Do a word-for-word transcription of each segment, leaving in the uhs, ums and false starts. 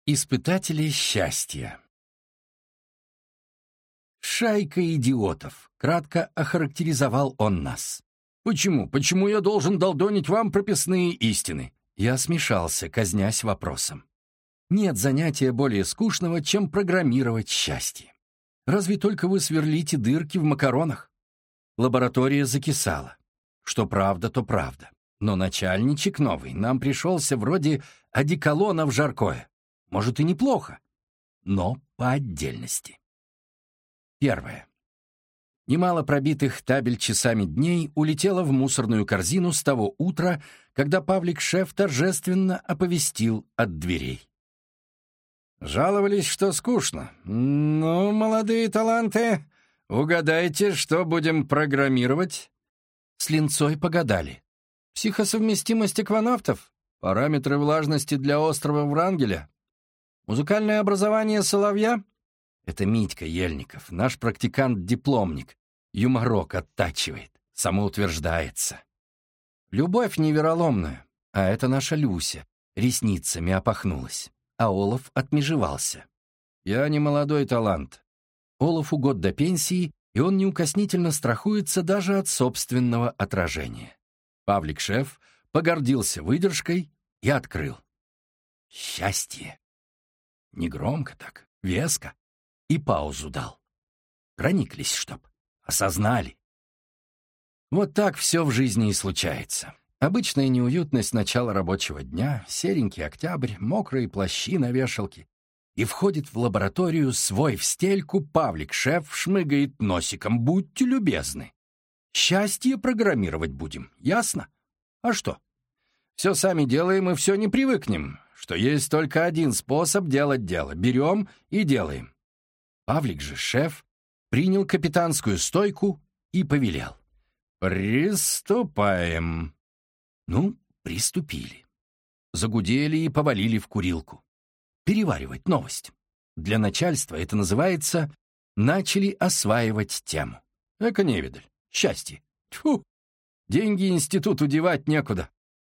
Испытатели счастья. «Шайка идиотов», — кратко охарактеризовал он нас. «Почему? Почему я должен долдонить вам прописные истины?» Я смешался, казнясь вопросом. Нет занятия более скучного, чем программировать счастье. Разве только вы сверлите дырки в макаронах? Лаборатория закисала. Что правда, то правда. Но начальничек новый нам пришелся вроде одеколона в жаркое. Может, и неплохо, но по отдельности. Первое. Немало пробитых табель часами дней улетело в мусорную корзину с того утра, когда Павлик-шеф торжественно оповестил от дверей. Жаловались, что скучно. Ну, молодые таланты, угадайте, что будем программировать? С линцой погадали. Психосовместимость экванавтов? Параметры влажности для острова Врангеля? Музыкальное образование соловья? Это Митька Ельников, наш практикант-дипломник. Юморок оттачивает, самоутверждается. Любовь невероломная, а это наша Люся, ресницами опахнулась. А Олаф отмежевался. Я не молодой талант. Олафу год до пенсии, и он неукоснительно страхуется даже от собственного отражения. Павлик-шеф погордился выдержкой и открыл. Счастье. Негромко так, веско. И паузу дал. Прониклись, чтоб. Осознали. Вот так все в жизни и случается. Обычная неуютность начала рабочего дня, серенький октябрь, мокрые плащи на вешалке. И входит в лабораторию свой в стельку Павлик-шеф, шмыгает носиком. Будьте любезны. Счастье программировать будем, ясно? А что? Все сами делаем и все не привыкнем, что есть только один способ делать дело. Берем и делаем. Павлик же, шеф, принял капитанскую стойку и повелел. «Приступаем». Ну, приступили. Загудели и повалили в курилку. Переваривать новость. Для начальства это называется «начали осваивать тему». Эко-невидаль. Счастье. Тьфу! Деньги институту девать некуда.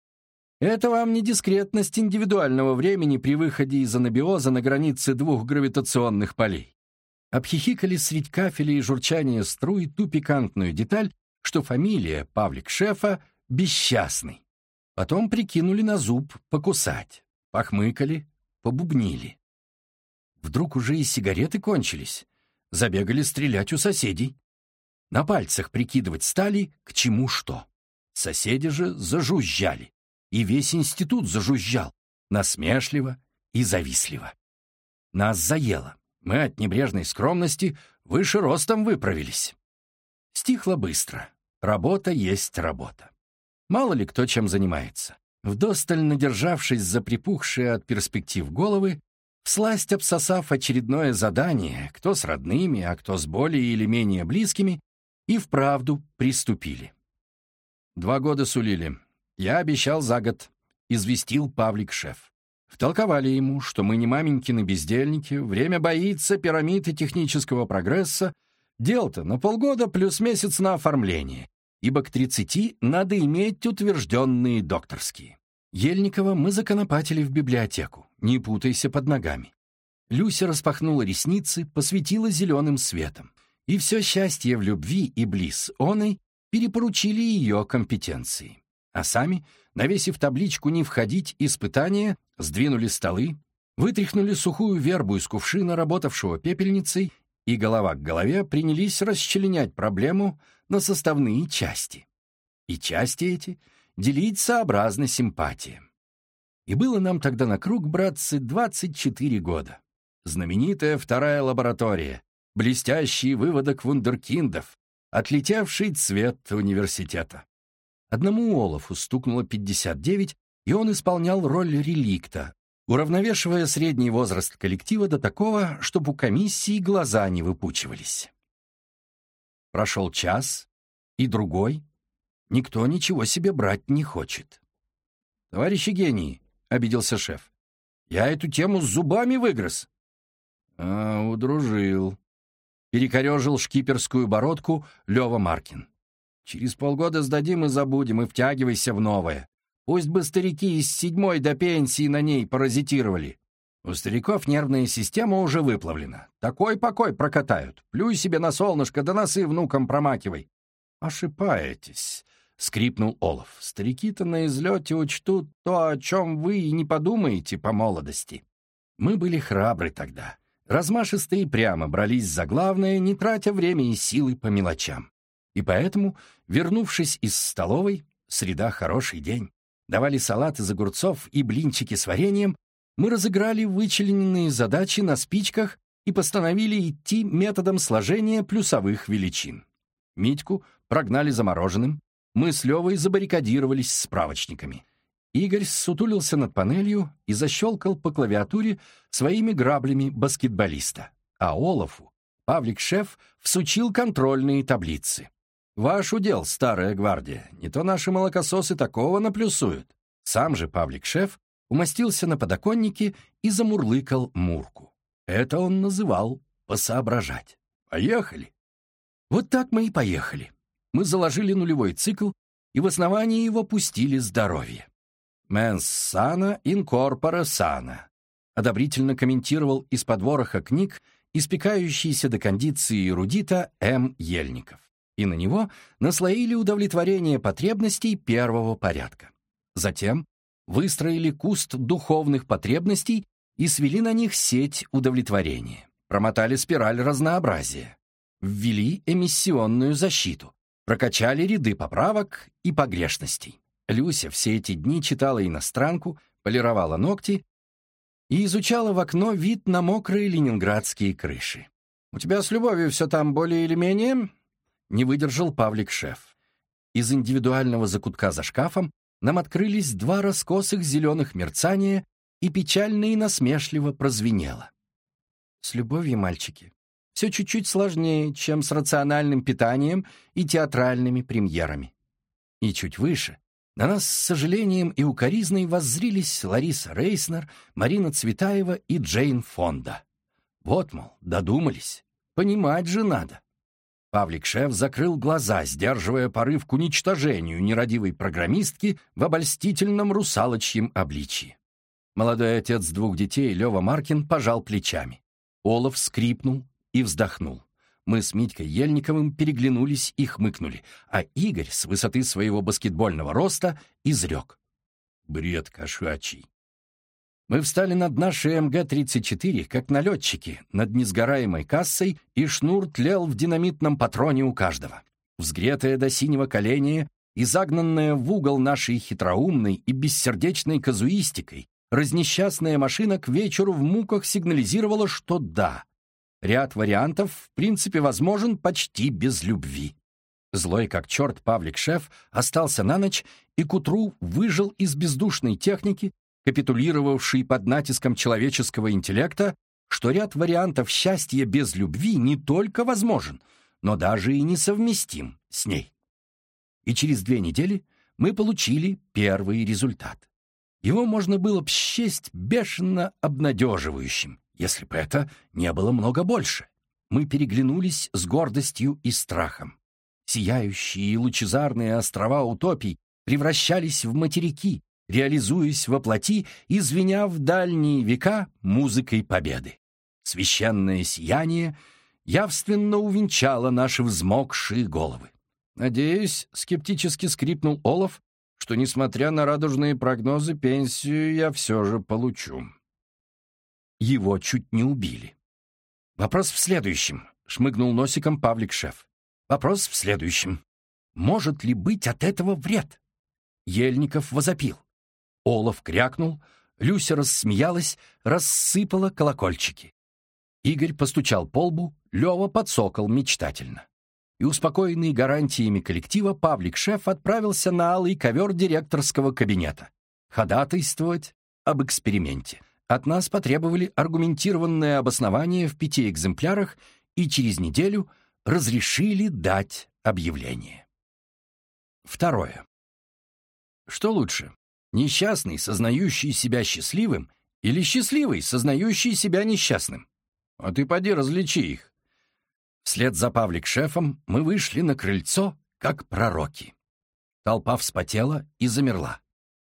Это вам не дискретность индивидуального времени при выходе из анабиоза на границе двух гравитационных полей. Обхихикали средь кафеля и журчания струй ту пикантную деталь, что фамилия Павлик-шефа бесчастный. Потом прикинули на зуб покусать, похмыкали, побубнили. Вдруг уже и сигареты кончились, забегали стрелять у соседей. На пальцах прикидывать стали, к чему что. Соседи же зажужжали, и весь институт зажужжал, насмешливо и завистливо. Нас заело, мы от небрежной скромности выше ростом выправились. Стихло быстро, работа есть работа. Мало ли кто чем занимается. Вдосталь надержавшись за припухшие от перспектив головы, всласть обсосав очередное задание, кто с родными, а кто с более или менее близкими, и вправду приступили. Два года сулили. Я обещал за год, известил Павлик-шеф. Втолковали ему, что мы не маменькины бездельники, время боится пирамид и технического прогресса, дел-то на полгода плюс месяц на оформление, ибо к тридцати надо иметь утвержденные докторские. Ельникова мы законопатили в библиотеку, не путайся под ногами. Люся распахнула ресницы, посветила зеленым светом, и все счастье в любви и близ оной перепоручили ее компетенции. А сами, навесив табличку «Не входить» испытания, сдвинули столы, вытряхнули сухую вербу из кувшина, работавшего пепельницей, и голова к голове принялись расчленять проблему на составные части. И части эти делить сообразно симпатиям. И было нам тогда на круг, братцы, двадцать четыре года. Знаменитая вторая лаборатория, блестящий выводок вундеркиндов, отлетевший цвет университета. Одному Олафу стукнуло пятьдесят девять, и он исполнял роль реликта, уравновешивая средний возраст коллектива до такого, чтобы у комиссии глаза не выпучивались. Прошел час, и другой. Никто ничего себе брать не хочет. «Товарищи гении», — обиделся шеф, — «я эту тему с зубами выгрыз». «А, удружил», — перекорежил шкиперскую бородку Лёва Маркин. «Через полгода сдадим и забудем, и втягивайся в новое. Пусть бы старики из седьмой до пенсии на ней паразитировали. У стариков нервная система уже выплавлена. Такой покой прокатают. Плюй себе на солнышко, да носы внукам промакивай. Ошибаетесь, — скрипнул Олаф. Старики-то на излете учтут то, о чем вы и не подумаете по молодости. Мы были храбры тогда. Размашистые прямо брались за главное, не тратя время и силы по мелочам. И поэтому, вернувшись из столовой, среда — хороший день, давали салат из огурцов и блинчики с вареньем, мы разыграли вычлененные задачи на спичках и постановили идти методом сложения плюсовых величин. Митьку прогнали замороженным, мы с Левой забаррикадировались справочниками. Игорь ссутулился над панелью и защелкал по клавиатуре своими граблями баскетболиста, а Олафу Павлик-шеф всучил контрольные таблицы. «Ваш удел, старая гвардия, не то наши молокососы такого наплюсуют». Сам же Павлик-шеф умостился на подоконнике и замурлыкал Мурку. Это он называл «посоображать». «Поехали!» Вот так мы и поехали. Мы заложили нулевой цикл и в основании его пустили здоровье. «Mens sana in corpore sana», одобрительно комментировал из-под вороха книг испекающийся до кондиции эрудита М. Ельников. И на него наслоили удовлетворение потребностей первого порядка. Затем выстроили куст духовных потребностей и свели на них сеть удовлетворения. Промотали спираль разнообразия. Ввели эмиссионную защиту. Прокачали ряды поправок и погрешностей. Люся все эти дни читала иностранку, полировала ногти и изучала в окно вид на мокрые ленинградские крыши. «У тебя с любовью все там более или менее?» — не выдержал Павлик-шеф. Из индивидуального закутка за шкафом нам открылись два раскосых зеленых мерцания, и печально и насмешливо прозвенело. «С любовью, мальчики, все чуть-чуть сложнее, чем с рациональным питанием и театральными премьерами». И чуть выше на нас с сожалением и укоризной воззрились Лариса Рейснер, Марина Цветаева и Джейн Фонда. Вот, мол, додумались. Понимать же надо. Павлик-шеф закрыл глаза, сдерживая порыв к уничтожению нерадивой программистки в обольстительном русалочьем обличье. Молодой отец двух детей, Лева Маркин, пожал плечами. Олаф скрипнул и вздохнул. Мы с Митькой Ельниковым переглянулись и хмыкнули, а Игорь с высоты своего баскетбольного роста изрек. Бред кошачий. Мы встали над нашей эм гэ тридцать четыре, как налетчики, над несгораемой кассой, и шнур тлел в динамитном патроне у каждого. Взгретая до синего коленя и загнанная в угол нашей хитроумной и бессердечной казуистикой, разнесчастная машина к вечеру в муках сигнализировала, что да, ряд вариантов в принципе возможен почти без любви. Злой как черт Павлик-шеф остался на ночь и к утру выжил из бездушной техники, капитулировавшей под натиском человеческого интеллекта, что ряд вариантов счастья без любви не только возможен, но даже и несовместим с ней. И через две недели мы получили первый результат. Его можно было б счесть бешено обнадеживающим, если бы это не было много больше. Мы переглянулись с гордостью и страхом. Сияющие и лучезарные острова утопий превращались в материки, реализуясь во плоти и звеня в дальние века музыкой победы. Священное сияние явственно увенчало наши взмокшие головы. «Надеюсь», — скептически скрипнул Олаф, «что, несмотря на радужные прогнозы, пенсию я все же получу». Его чуть не убили. «Вопрос в следующем», — шмыгнул носиком Павлик-шеф. «Вопрос в следующем. Может ли быть от этого вред?» Ельников возопил. Олаф крякнул, Люся рассмеялась, рассыпала колокольчики. Игорь постучал по лбу, Лева подсокал мечтательно. И, успокоенный гарантиями коллектива, Павлик-шеф отправился на алый ковер директорского кабинета ходатайствовать об эксперименте. От нас потребовали аргументированное обоснование в пяти экземплярах и через неделю разрешили дать объявление. Второе. Что лучше, несчастный, сознающий себя счастливым, или счастливый, сознающий себя несчастным? А ты поди различи их. Вслед за Павлик-шефом мы вышли на крыльцо, как пророки. Толпа вспотела и замерла.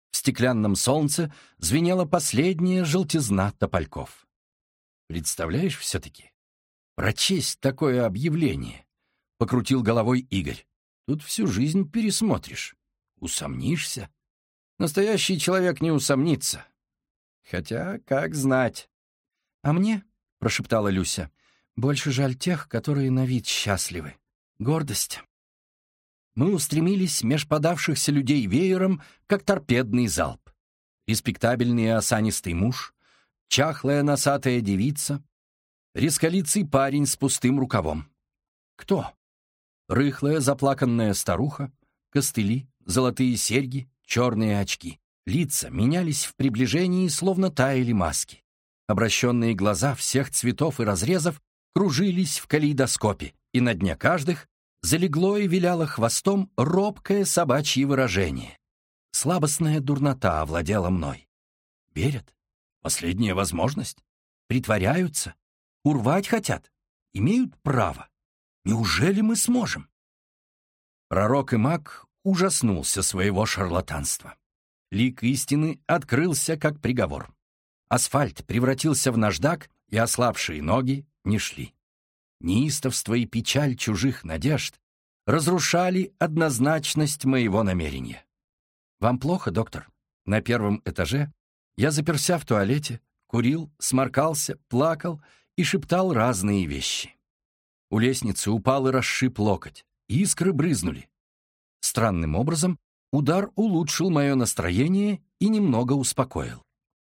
В стеклянном солнце звенела последняя желтизна топольков. «Представляешь все-таки? Прочесть такое объявление!» — покрутил головой Игорь. «Тут всю жизнь пересмотришь. Усомнишься? Настоящий человек не усомнится. Хотя, как знать». «А мне, — прошептала Люся, — больше жаль тех, которые на вид счастливы. Гордость». Мы устремились меж подавшихся людей веером, как торпедный залп. Респектабельный и осанистый муж, чахлая носатая девица, резколицый парень с пустым рукавом. Кто? Рыхлая заплаканная старуха, костыли, золотые серьги, черные очки. Лица менялись в приближении, словно таяли маски. Обращенные глаза всех цветов и разрезов кружились в калейдоскопе, и на дне каждых залегло и виляло хвостом робкое собачье выражение. Слабостная дурнота овладела мной. Верят? Последняя возможность? Притворяются? Урвать хотят? Имеют право? Неужели мы сможем? Пророк и маг ужаснулся своего шарлатанства. Лик истины открылся как приговор. Асфальт превратился в наждак, и ослабшие ноги не шли. Неистовство и печаль чужих надежд разрушали однозначность моего намерения. «Вам плохо, доктор?» На первом этаже я заперся в туалете, курил, сморкался, плакал и шептал разные вещи. У лестницы упал и расшиб локоть, искры брызнули. Странным образом удар улучшил мое настроение и немного успокоил.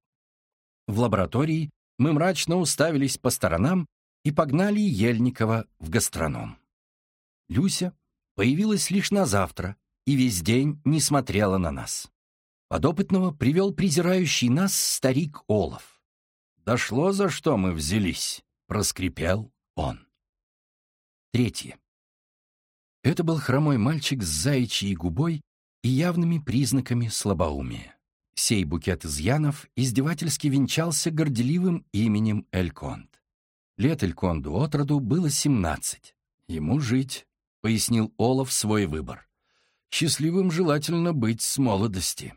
В лаборатории мы мрачно уставились по сторонам и погнали Ельникова в гастроном. Люся появилась лишь на завтра и весь день не смотрела на нас. Подопытного привел презирающий нас старик Олов. «Дошло, за что мы взялись», — проскрипел он. Третье. Это был хромой мальчик с заячьей губой и явными признаками слабоумия. Сей букет изъянов издевательски венчался горделивым именем Эльконд. Лет Эльконду отроду было семнадцать. Ему жить, — пояснил Олов свой выбор. Счастливым желательно быть с молодости.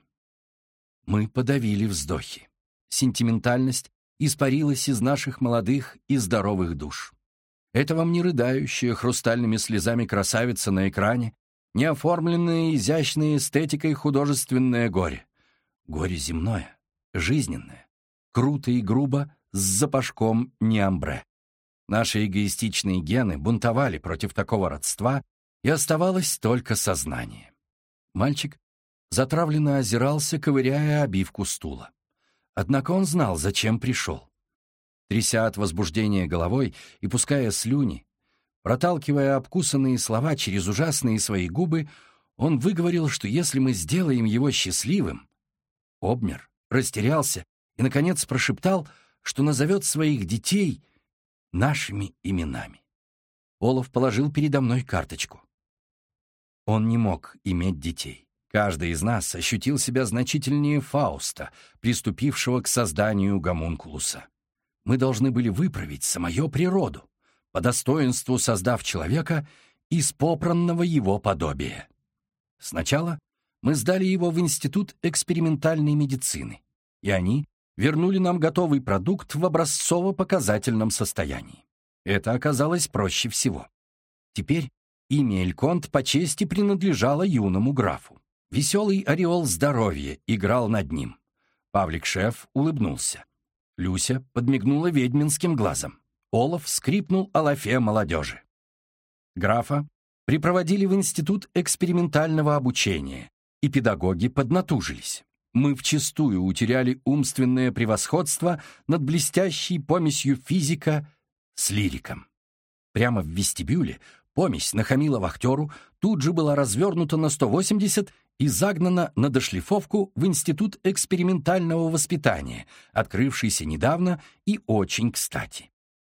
Мы подавили вздохи. Сентиментальность испарилась из наших молодых и здоровых душ. Это вам не рыдающая хрустальными слезами красавица на экране, не оформленное изящной эстетикой художественное горе. Горе земное, жизненное, круто и грубо, с запашком неамбре. Наши эгоистичные гены бунтовали против такого родства, и оставалось только сознание. Мальчик затравленно озирался, ковыряя обивку стула. Однако он знал, зачем пришел. Тряся от возбуждения головой и пуская слюни, проталкивая обкусанные слова через ужасные свои губы, он выговорил, что если мы сделаем его счастливым, обмер, растерялся и, наконец, прошептал, что назовет своих детей нашими именами. Олов положил передо мной карточку. Он не мог иметь детей. Каждый из нас ощутил себя значительнее Фауста, приступившего к созданию гомункулуса. Мы должны были выправить самую природу, по достоинству создав человека из попранного его подобия. Сначала мы сдали его в Институт экспериментальной медицины, и они вернули нам готовый продукт в образцово-показательном состоянии. Это оказалось проще всего. Теперь имя Эльконд по чести принадлежало юному графу. Веселый ореол здоровья играл над ним. Павлик-шеф улыбнулся. Люся подмигнула ведьминским глазом. Олов скрипнул о лафе молодежи. Графа припроводили в Институт экспериментального обучения, и педагоги поднатужились. Мы вчистую утеряли умственное превосходство над блестящей помесью физика с лириком. Прямо в вестибюле помесь нахамила вахтеру, тут же была развернута на сто восемьдесят и загнана на дошлифовку в Институт экспериментального воспитания, открывшийся недавно и очень кстати.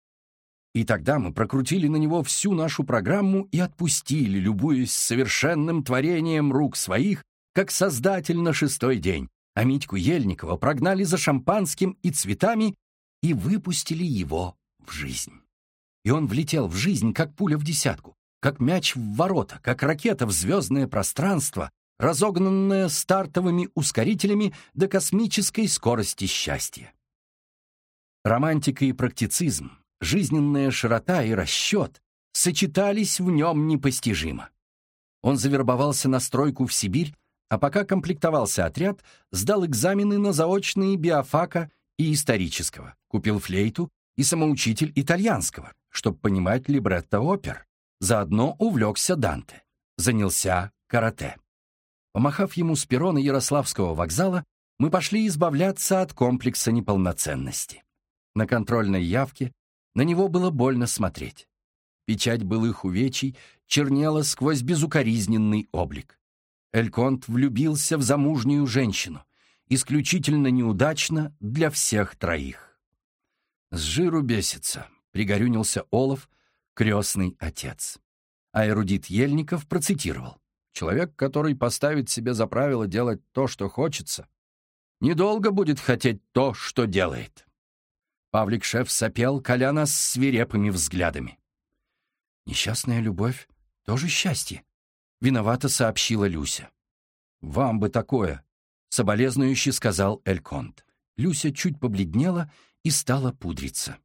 И тогда мы прокрутили на него всю нашу программу и отпустили, любуясь совершенным творением рук своих, как создатель на шестой день, а Митьку Ельникова прогнали за шампанским и цветами и выпустили его в жизнь. И он влетел в жизнь, как пуля в десятку, как мяч в ворота, как ракета в звездное пространство, разогнанное стартовыми ускорителями до космической скорости счастья. Романтика и практицизм, жизненная широта и расчет сочетались в нем непостижимо. Он завербовался на стройку в Сибирь, а пока комплектовался отряд, сдал экзамены на заочные биофака и исторического, купил флейту и самоучитель итальянского, чтобы понимать либретто опер. Заодно увлекся Данте, занялся карате. Помахав ему с перрона Ярославского вокзала, мы пошли избавляться от комплекса неполноценности. На контрольной явке на него было больно смотреть. Печать былых увечий чернела сквозь безукоризненный облик. Эльконт влюбился в замужнюю женщину, исключительно неудачно для всех троих. «С жиру бесится», — пригорюнился Олаф, крестный отец. А эрудит Ельников процитировал: «Человек, который поставит себе за правило делать то, что хочется, недолго будет хотеть то, что делает». Павлик-шеф сопел, коля нас свирепыми взглядами. «Несчастная любовь — тоже счастье», — виновато сообщила Люся. «Вам бы такое», — соболезнующе сказал Эльконт. Люся чуть побледнела и стала пудриться.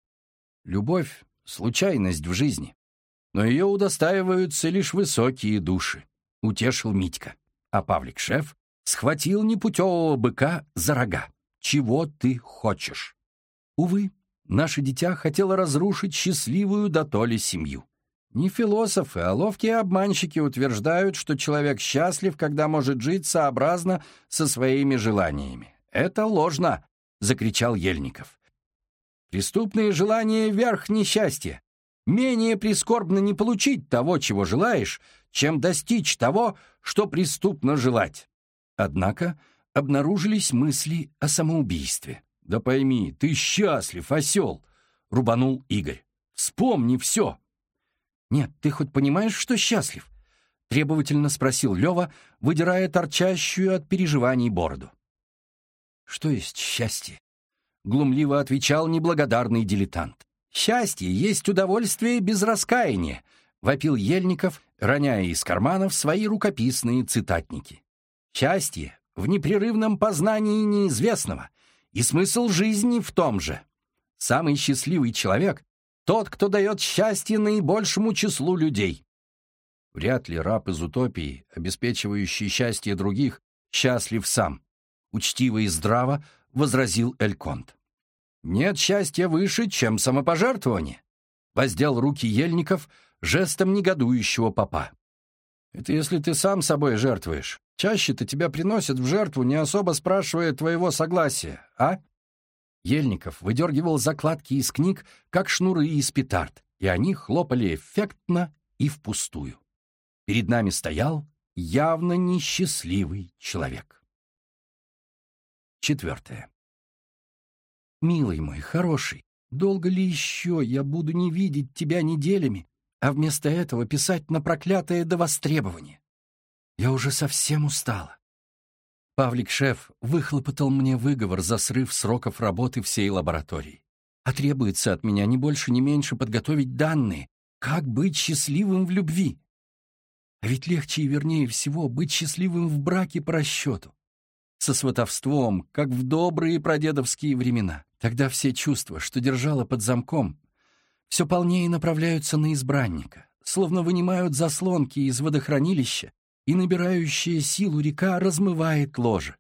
«Любовь — случайность в жизни, но ее удостаиваются лишь высокие души», — утешил Митька. А Павлик-шеф схватил непутевого быка за рога. «Чего ты хочешь?» Увы, наше дитя хотело разрушить счастливую дотоле семью. Не философы, а ловкие обманщики утверждают, что человек счастлив, когда может жить сообразно со своими желаниями. «Это ложно!» — закричал Ельников. «Преступные желания — верх несчастья. Менее прискорбно не получить того, чего желаешь, чем достичь того, что преступно желать». Однако обнаружились мысли о самоубийстве. «Да пойми, ты счастлив, осел!» — рубанул Игорь. «Вспомни все!» «Нет, ты хоть понимаешь, что счастлив?» — требовательно спросил Лева, выдирая торчащую от переживаний бороду. «Что есть счастье?» — глумливо отвечал неблагодарный дилетант. «Счастье есть удовольствие без раскаяния», — вопил Ельников, роняя из карманов свои рукописные цитатники. «Счастье в непрерывном познании неизвестного, и смысл жизни в том же. Самый счастливый человек — тот, кто дает счастье наибольшему числу людей». Вряд ли раб из утопии, обеспечивающий счастье других, счастлив сам, — учтиво и здраво возразил Эльконт. «Нет счастья выше, чем самопожертвование», — воздел руки Ельников жестом негодующего попа. «Это если ты сам собой жертвуешь. Чаще-то тебя приносят в жертву, не особо спрашивая твоего согласия, а?» Ельников выдергивал закладки из книг, как шнуры из петард, и они хлопали эффектно и впустую. Перед нами стоял явно несчастливый человек. Четвертое. «Милый мой, хороший, долго ли еще я буду не видеть тебя неделями, а вместо этого писать на проклятое до востребования? Я уже совсем устала». Павлик-шеф выхлопотал мне выговор за срыв сроков работы всей лаборатории. А требуется от меня не больше, не меньше подготовить данные, как быть счастливым в любви. А ведь легче и вернее всего быть счастливым в браке по расчету. Со сватовством, как в добрые прадедовские времена. Тогда все чувства, что держала под замком, все полнее направляются на избранника, словно вынимают заслонки из водохранилища, и набирающая силу река размывает ложе.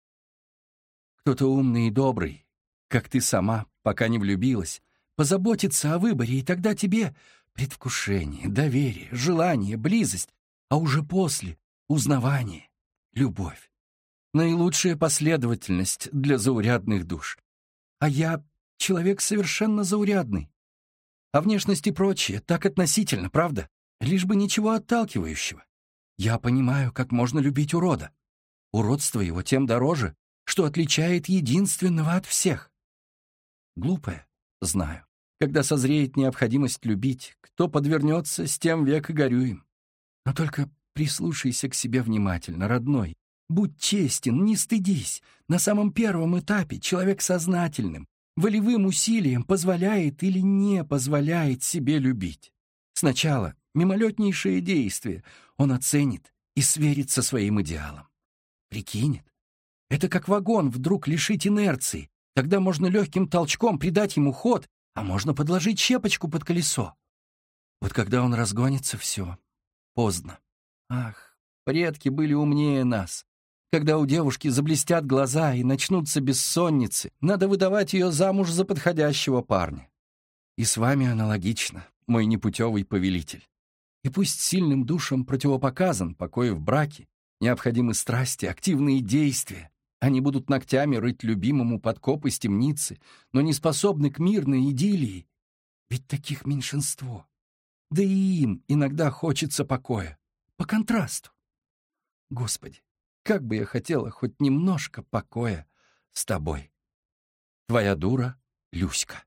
Кто-то умный и добрый, как ты сама, пока не влюбилась, позаботится о выборе, и тогда тебе предвкушение, доверие, желание, близость, а уже после — узнавание, любовь. Наилучшая последовательность для заурядных душ. А я человек совершенно заурядный. А внешность и прочее так относительно, правда? Лишь бы ничего отталкивающего. Я понимаю, как можно любить урода. Уродство его тем дороже, что отличает единственного от всех. Глупое, знаю. Когда созреет необходимость любить, кто подвернется, с тем век и горюем. Но только прислушайся к себе внимательно, родной. Будь честен, не стыдись. На самом первом этапе человек сознательным, волевым усилием позволяет или не позволяет себе любить. Сначала мимолетнейшее действие он оценит и сверит со своим идеалом. Прикинет. Это как вагон вдруг лишить инерции, когда можно легким толчком придать ему ход, а можно подложить щепочку под колесо. Вот когда он разгонится, все. Поздно. Ах, предки были умнее нас. Когда у девушки заблестят глаза и начнутся бессонницы, надо выдавать ее замуж за подходящего парня. И с вами аналогично, мой непутевый повелитель. И пусть сильным душам противопоказан покой в браке, необходимы страсти, активные действия. Они будут ногтями рыть любимому подкоп из темницы, но не способны к мирной идиллии. Ведь таких меньшинство. Да и им иногда хочется покоя. По контрасту. Господи, как бы я хотела хоть немножко покоя с тобой. Твоя дура Люська.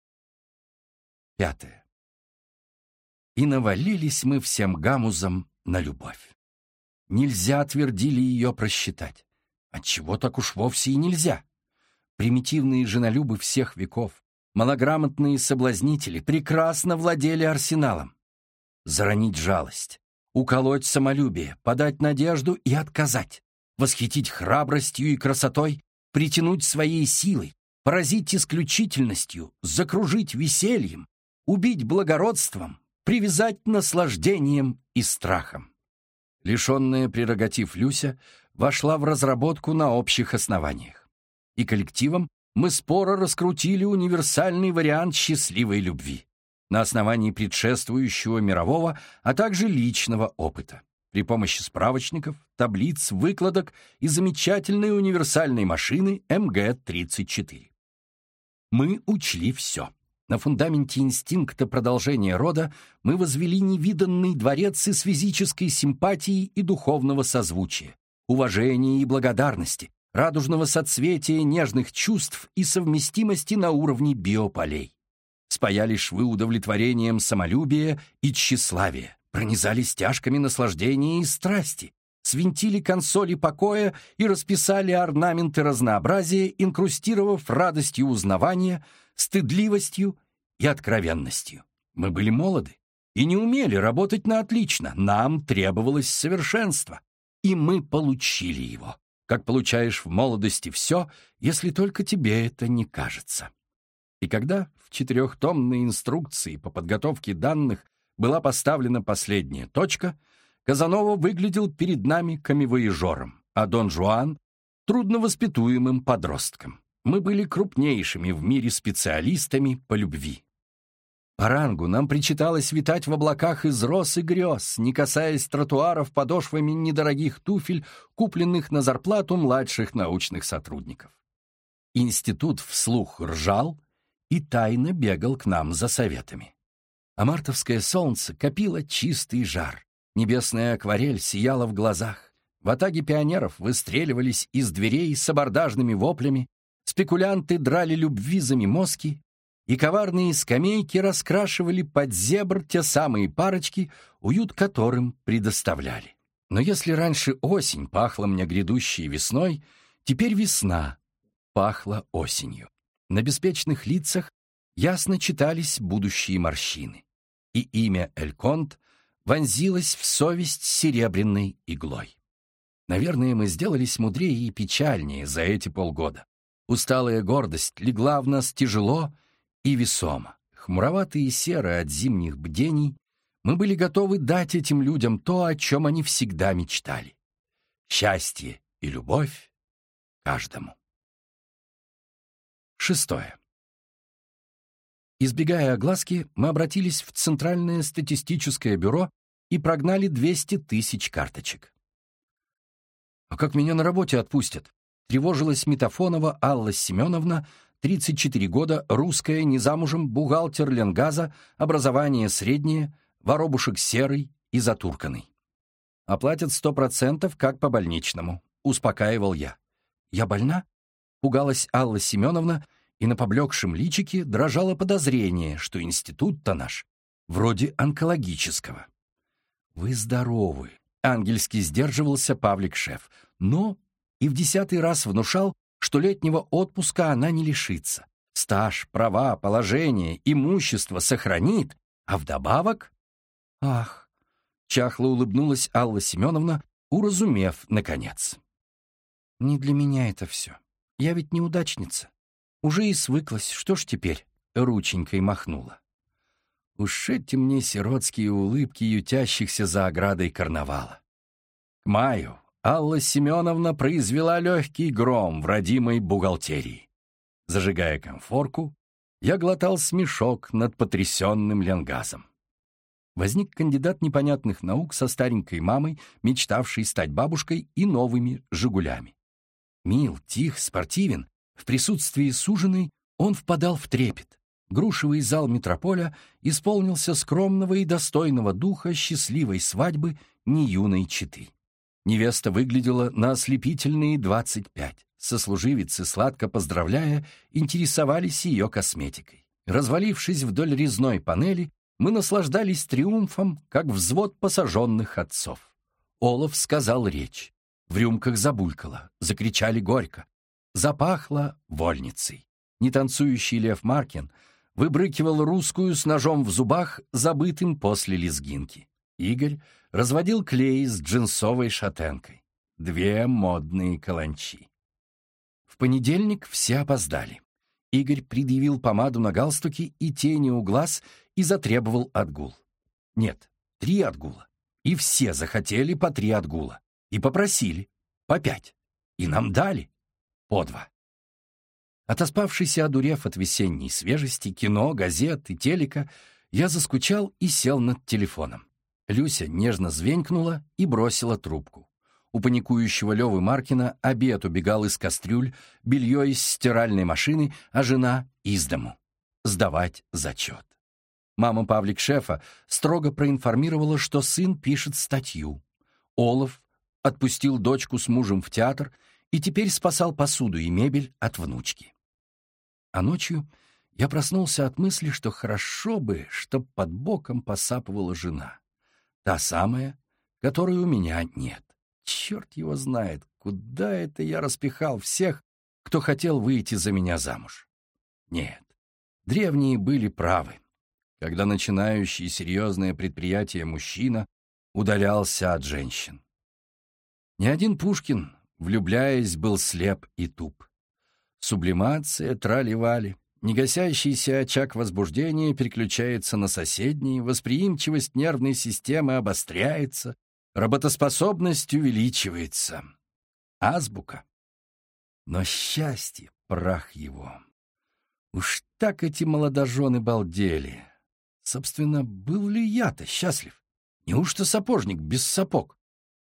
Пятое. И навалились мы всем гамузом на любовь. Нельзя, твердили, ее просчитать. Отчего так уж вовсе и нельзя. Примитивные женолюбы всех веков, малограмотные соблазнители прекрасно владели арсеналом. Заронить жалость, уколоть самолюбие, подать надежду и отказать, восхитить храбростью и красотой, притянуть своей силой, поразить исключительностью, закружить весельем, убить благородством, привязать наслаждением и страхом. Лишенная прерогатив Люся вошла в разработку на общих основаниях. И коллективом мы споро раскрутили универсальный вариант счастливой любви на основании предшествующего мирового, а также личного опыта, при помощи справочников, таблиц, выкладок и замечательной универсальной машины эм гэ тридцать четыре. Мы учли все. На фундаменте инстинкта продолжения рода мы возвели невиданный дворец из физической симпатии и духовного созвучия, уважения и благодарности, радужного соцветия нежных чувств и совместимости на уровне биополей. Спаяли швы удовлетворением самолюбия и тщеславия, пронизали стяжками наслаждения и страсти, свинтили консоли покоя и расписали орнаменты разнообразия, инкрустировав радостью узнавания, стыдливостью и откровенностью. Мы были молоды и не умели работать на отлично, нам требовалось совершенство, и мы получили его, как получаешь в молодости все, если только тебе это не кажется. И когда в четырехтомной инструкции по подготовке данных была поставлена последняя точка, Казанова выглядел перед нами коммивояжером, а Дон Жуан — трудновоспитуемым подростком. Мы были крупнейшими в мире специалистами по любви. По рангу нам причиталось витать в облаках из роз и грез, не касаясь тротуаров подошвами недорогих туфель, купленных на зарплату младших научных сотрудников. Институт вслух ржал и тайно бегал к нам за советами. А мартовское солнце копило чистый жар, небесная акварель сияла в глазах, ватаги пионеров выстреливались из дверей с абордажными воплями, спекулянты драли любви за мимозки, и коварные скамейки раскрашивали под зебр те самые парочки, уют которым предоставляли. Но если раньше осень пахла мне грядущей весной, теперь весна пахла осенью. На беспечных лицах ясно читались будущие морщины, и имя Эльконт вонзилось в совесть серебряной иглой. Наверное, мы сделались мудрее и печальнее за эти полгода. Усталая гордость легла в нас тяжело и весомо. Хмуроватые и серые от зимних бдений, мы были готовы дать этим людям то, о чем они всегда мечтали. Счастье и любовь каждому. Шестое. Избегая огласки, мы обратились в Центральное статистическое бюро и прогнали двести тысяч карточек. «А как меня на работе отпустят?» — тревожилась Митофонова Алла Семеновна, тридцать четыре года, русская, не замужем, бухгалтер Ленгаза, образование среднее, воробушек серый и затурканный. «Оплатят сто процентов, как по больничному», — успокаивал я. «Я больна?» — пугалась Алла Семеновна, и на поблекшем личике дрожало подозрение, что институт-то наш вроде онкологического. «Вы здоровы», — ангельски сдерживался Павлик-шеф, но и в десятый раз внушал, что летнего отпуска она не лишится. Стаж, права, положение, имущество сохранит, а вдобавок... «Ах!» — чахло улыбнулась Алла Семеновна, уразумев, наконец. «Не для меня это все. Я ведь неудачница. Уже и свыклась, что ж теперь?» — рученькой махнула. Уж эти мне сиротские улыбки ютящихся за оградой карнавала. К маю Алла Семеновна произвела легкий гром в родимой бухгалтерии. Зажигая конфорку, я глотал смешок над потрясенным Ленгазом. Возник кандидат непонятных наук со старенькой мамой, мечтавшей стать бабушкой, и новыми «Жигулями». Мил, тих, спортивен, в присутствии суженой он впадал в трепет. Грушевый зал метрополя исполнился скромного и достойного духа счастливой свадьбы неюной четы. Невеста выглядела на ослепительные двадцать пять. Сослуживицы, сладко поздравляя, интересовались ее косметикой. Развалившись вдоль резной панели, мы наслаждались триумфом, как взвод посаженных отцов. Олаф сказал речь. В рюмках забулькало, закричали горько. Запахло вольницей. Нетанцующий Лев Маркин выбрыкивал русскую с ножом в зубах, забытым после лезгинки. Игорь разводил клей с джинсовой шатенкой. Две модные каланчи. В понедельник все опоздали. Игорь предъявил помаду на галстуке и тени у глаз и затребовал отгул. Нет, три отгула. И все захотели по три отгула. И попросили по пять. И нам дали по два. Отоспавшись и одурев от весенней свежести, кино, газет и телека, я заскучал и сел над телефоном. Люся нежно звенькнула и бросила трубку. У паникующего Левы Маркина обед убегал из кастрюль, белье из стиральной машины, а жена — из дому. Сдавать зачет. Мама Павлик-шефа строго проинформировала, что сын пишет статью. Олаф отпустил дочку с мужем в театр и теперь спасал посуду и мебель от внучки. А ночью я проснулся от мысли, что хорошо бы, чтоб под боком посапывала жена. Та самая, которой у меня нет. Черт его знает, куда это я распихал всех, кто хотел выйти за меня замуж. Нет, древние были правы, когда начинающий серьезное предприятие мужчина удалялся от женщин. Ни один Пушкин, влюбляясь, был слеп и туп. Сублимация, трали-вали, негасящийся очаг возбуждения переключается на соседний, восприимчивость нервной системы обостряется, работоспособность увеличивается. Азбука. Но счастье, прах его. Уж так эти молодожены балдели. Собственно, был ли я-то счастлив? Неужто сапожник без сапог?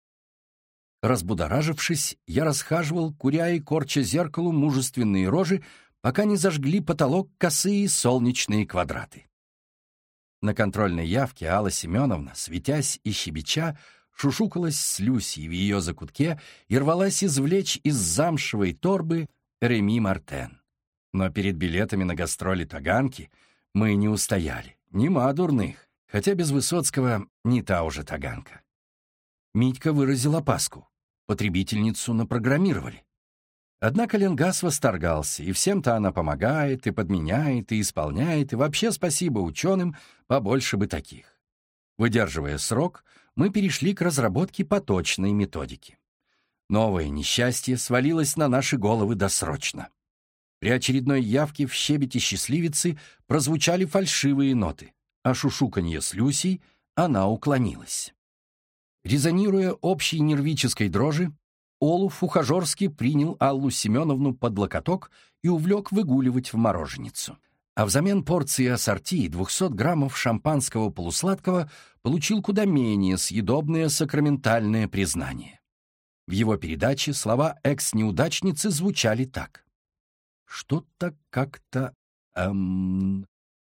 Разбудоражившись, я расхаживал, куря и корча зеркалу мужественные рожи, пока не зажгли потолок косые солнечные квадраты. На контрольной явке Алла Семеновна, светясь и щебеча, шушукалась с Люсей в ее закутке и рвалась извлечь из замшевой торбы Реми Мартен. Но перед билетами на гастроли Таганки мы не устояли. Нема дурных, хотя без Высоцкого не та уже Таганка. Митька выразил опаску. Потребительницу напрограммировали. Однако Ленгас восторгался, и всем-то она помогает, и подменяет, и исполняет, и вообще спасибо ученым, побольше бы таких. Выдерживая срок, мы перешли к разработке поточной методики. Новое несчастье свалилось на наши головы досрочно. При очередной явке в щебете счастливицы прозвучали фальшивые ноты, а шушуканье с Люсей она уклонилась. Резонируя общей нервической дрожи, Олуф ухажерски принял Аллу Семеновну под локоток и увлек выгуливать в мороженицу. А взамен порции ассорти и двухсот граммов шампанского полусладкого получил куда менее съедобное сакраментальное признание. В его передаче слова экс-неудачницы звучали так. «Что-то как-то... эм...»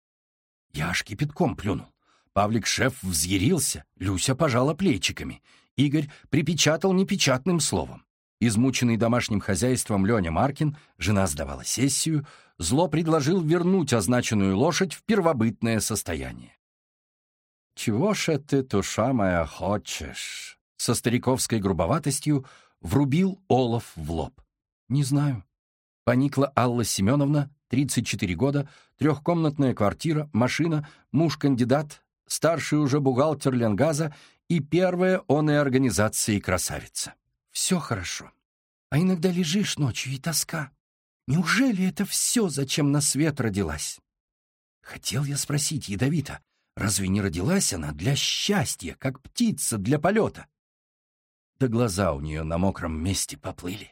Я аж кипятком плюнул. Павлик-шеф взъярился, Люся пожала плечиками. Игорь припечатал непечатным словом. Измученный домашним хозяйством Леня Маркин, жена сдавала сессию, зло предложил вернуть означенную лошадь в первобытное состояние. «Чего ж ты, душа моя, хочешь?» Со стариковской грубоватостью врубил Олаф в лоб. «Не знаю». Поникла Алла Семеновна, тридцать четыре года, трехкомнатная квартира, машина, муж-кандидат, старший уже бухгалтер Ленгаза и первая оной организации красавица. Все хорошо. А иногда лежишь ночью и тоска. Неужели это все, зачем на свет родилась? Хотел я спросить ядовито, разве не родилась она для счастья, как птица для полета? Да глаза у нее на мокром месте поплыли.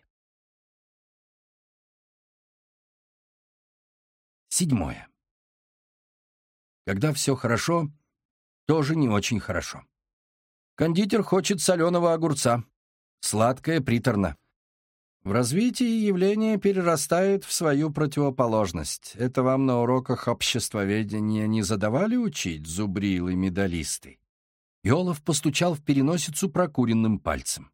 Седьмое. Когда все хорошо, тоже не очень хорошо. Кондитер хочет соленого огурца. Сладкое приторно. В развитии явление перерастает в свою противоположность. Это вам на уроках обществоведения не задавали учить, зубрилы-медалисты? Иолов постучал в переносицу прокуренным пальцем.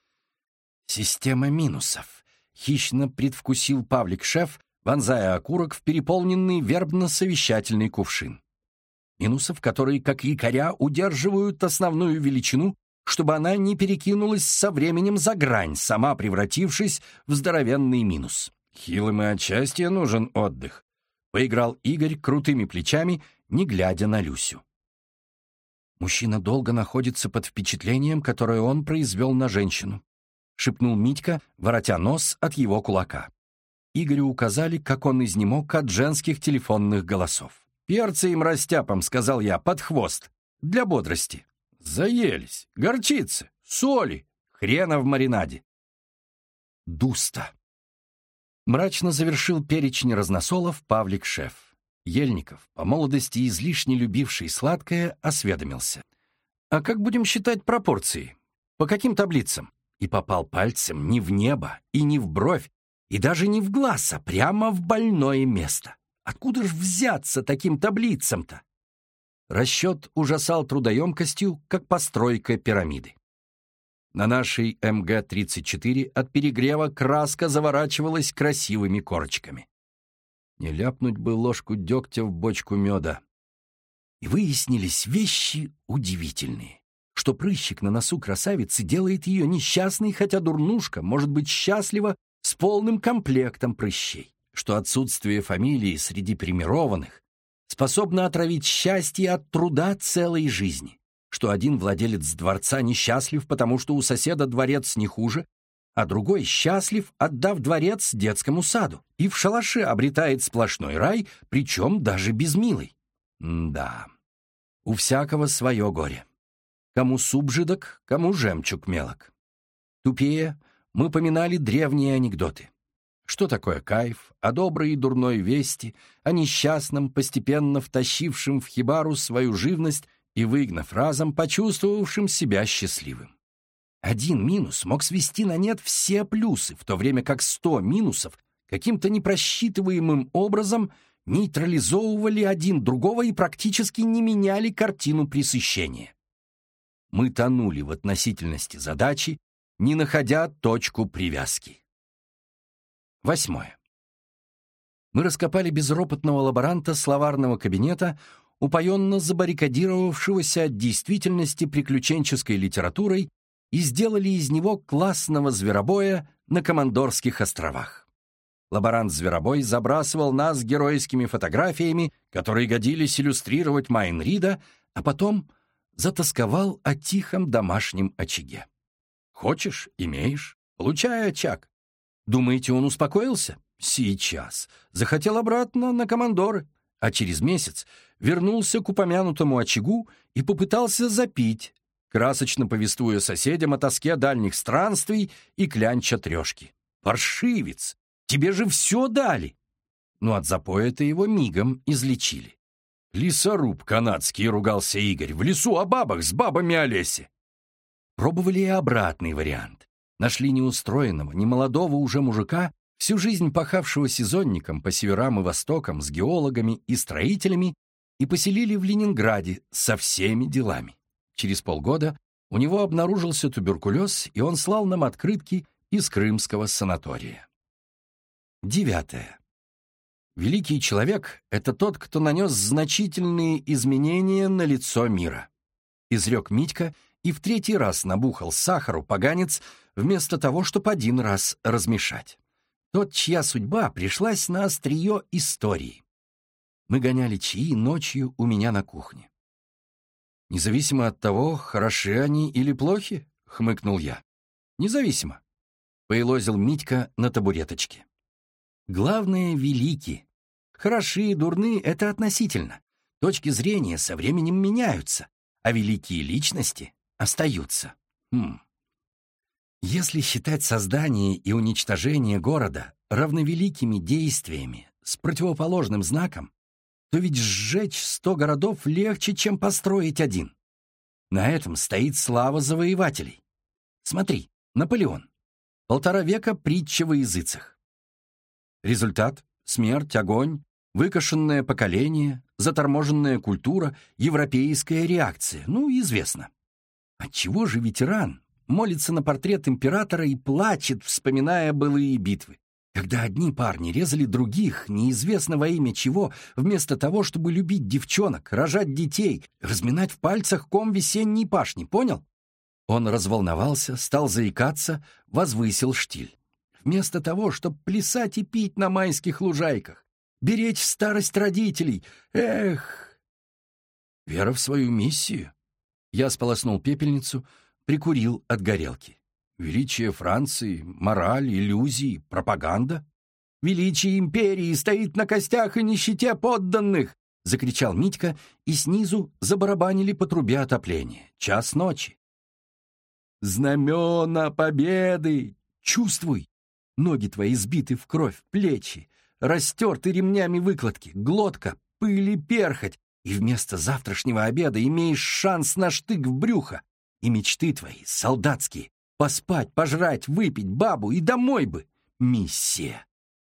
«Система минусов», — хищно предвкусил Павлик-шеф, вонзая окурок в переполненный вербно-совещательный кувшин. Минусов, которые, как якоря, удерживают основную величину, чтобы она не перекинулась со временем за грань, сама превратившись в здоровенный минус. Хилым и от счастья нужен отдых. Поиграл Игорь крутыми плечами, не глядя на Люсю. Мужчина долго находится под впечатлением, которое он произвел на женщину, шепнул Митька, воротя нос от его кулака. Игорю указали, как он изнемог от женских телефонных голосов. «Перцы им растяпом», — сказал я, — «под хвост. Для бодрости». Заелись. Горчицы, соли, хрена в маринаде. Дуста. Мрачно завершил перечень разносолов Павлик-шеф. Ельников, по молодости излишне любивший сладкое, осведомился. «А как будем считать пропорции? По каким таблицам?» И попал пальцем не в небо и не в бровь, и даже не в глаз, а прямо в больное место. Откуда ж взяться таким таблицам-то? Расчет ужасал трудоемкостью, как постройка пирамиды. На нашей эм гэ тридцать четыре от перегрева краска заворачивалась красивыми корочками. Не ляпнуть бы ложку дегтя в бочку меда. И выяснились вещи удивительные, что прыщик на носу красавицы делает ее несчастной, хотя дурнушка может быть счастлива с полным комплектом прыщей, что отсутствие фамилии среди премированных способна отравить счастье от труда целой жизни, что один владелец дворца несчастлив, потому что у соседа дворец не хуже, а другой счастлив, отдав дворец детскому саду, и в шалаше обретает сплошной рай, причем даже без милой. М-да, у всякого свое горе. Кому суп жидок, кому жемчуг мелок. Тупее мы поминали древние анекдоты. Что такое кайф, о доброй и дурной вести, о несчастном, постепенно втащившем в хибару свою живность и, выгнав разом, почувствовавшим себя счастливым. Один минус мог свести на нет все плюсы, в то время как сто минусов каким-то непросчитываемым образом нейтрализовывали один другого и практически не меняли картину пресыщения. Мы тонули в относительности задачи, не находя точку привязки. Восьмое. Мы раскопали безропотного лаборанта словарного кабинета, упоенно забаррикадировавшегося от действительности приключенческой литературой, и сделали из него классного зверобоя на Командорских островах. Лаборант-зверобой забрасывал нас геройскими фотографиями, которые годились иллюстрировать Майн Рида, а потом затасковал о тихом домашнем очаге. Хочешь — имеешь, получай очаг. Думаете, он успокоился? Сейчас. Захотел обратно на командоры, а через месяц вернулся к упомянутому очагу и попытался запить, красочно повествуя соседям о тоске дальних странствий и клянча трешки. Паршивец! Тебе же все дали! Но от запоя-то его мигом излечили. «Лесоруб канадский», — ругался Игорь, — «в лесу о бабах с бабами о лесе». Пробовали и обратный вариант. Нашли неустроенного, немолодого уже мужика, всю жизнь пахавшего сезонником по северам и востокам с геологами и строителями, и поселили в Ленинграде со всеми делами. Через полгода у него обнаружился туберкулез, и он слал нам открытки из крымского санатория. Девятое. Великий человек — это тот, кто нанес значительные изменения на лицо мира. Изрек Митька и в третий раз набухал сахару поганец, вместо того, чтобы один раз размешать. Тот, чья судьба пришлась на острие истории. Мы гоняли чаи ночью у меня на кухне. «Независимо от того, хороши они или плохи?» — хмыкнул я. «Независимо», — поелозил Митька на табуреточке. «Главное — велики. Хороши и дурны — это относительно. Точки зрения со временем меняются, а великие личности остаются. Хм. Если считать создание и уничтожение города равновеликими действиями с противоположным знаком, то ведь сжечь сто городов легче, чем построить один. На этом стоит слава завоевателей. Смотри, Наполеон. Полтора века притча во языцах. Результат — смерть, огонь, выкошенное поколение, заторможенная культура, европейская реакция. Ну, известно. Отчего же ветеран молится на портрет императора и плачет, вспоминая былые битвы, когда одни парни резали других, неизвестно во имя чего, вместо того, чтобы любить девчонок, рожать детей, разминать в пальцах ком весенней пашни, понял? Он разволновался, стал заикаться, возвысил штиль. Вместо того, чтобы плясать и пить на майских лужайках, беречь старость родителей, эх! Вера в свою миссию. Я сполоснул пепельницу, прикурил от горелки. Величие Франции, мораль, иллюзии, пропаганда. «Величие империи стоит на костях и нищете подданных!» — закричал Митька, и снизу забарабанили по трубе отопления. Час ночи. «Знамена победы! Чувствуй! Ноги твои сбиты в кровь, плечи, растерты ремнями выкладки, глотка, пыль и перхоть, и вместо завтрашнего обеда имеешь шанс на штык в брюхо. И мечты твои солдатские. Поспать, пожрать, выпить, бабу и домой бы. Миссия.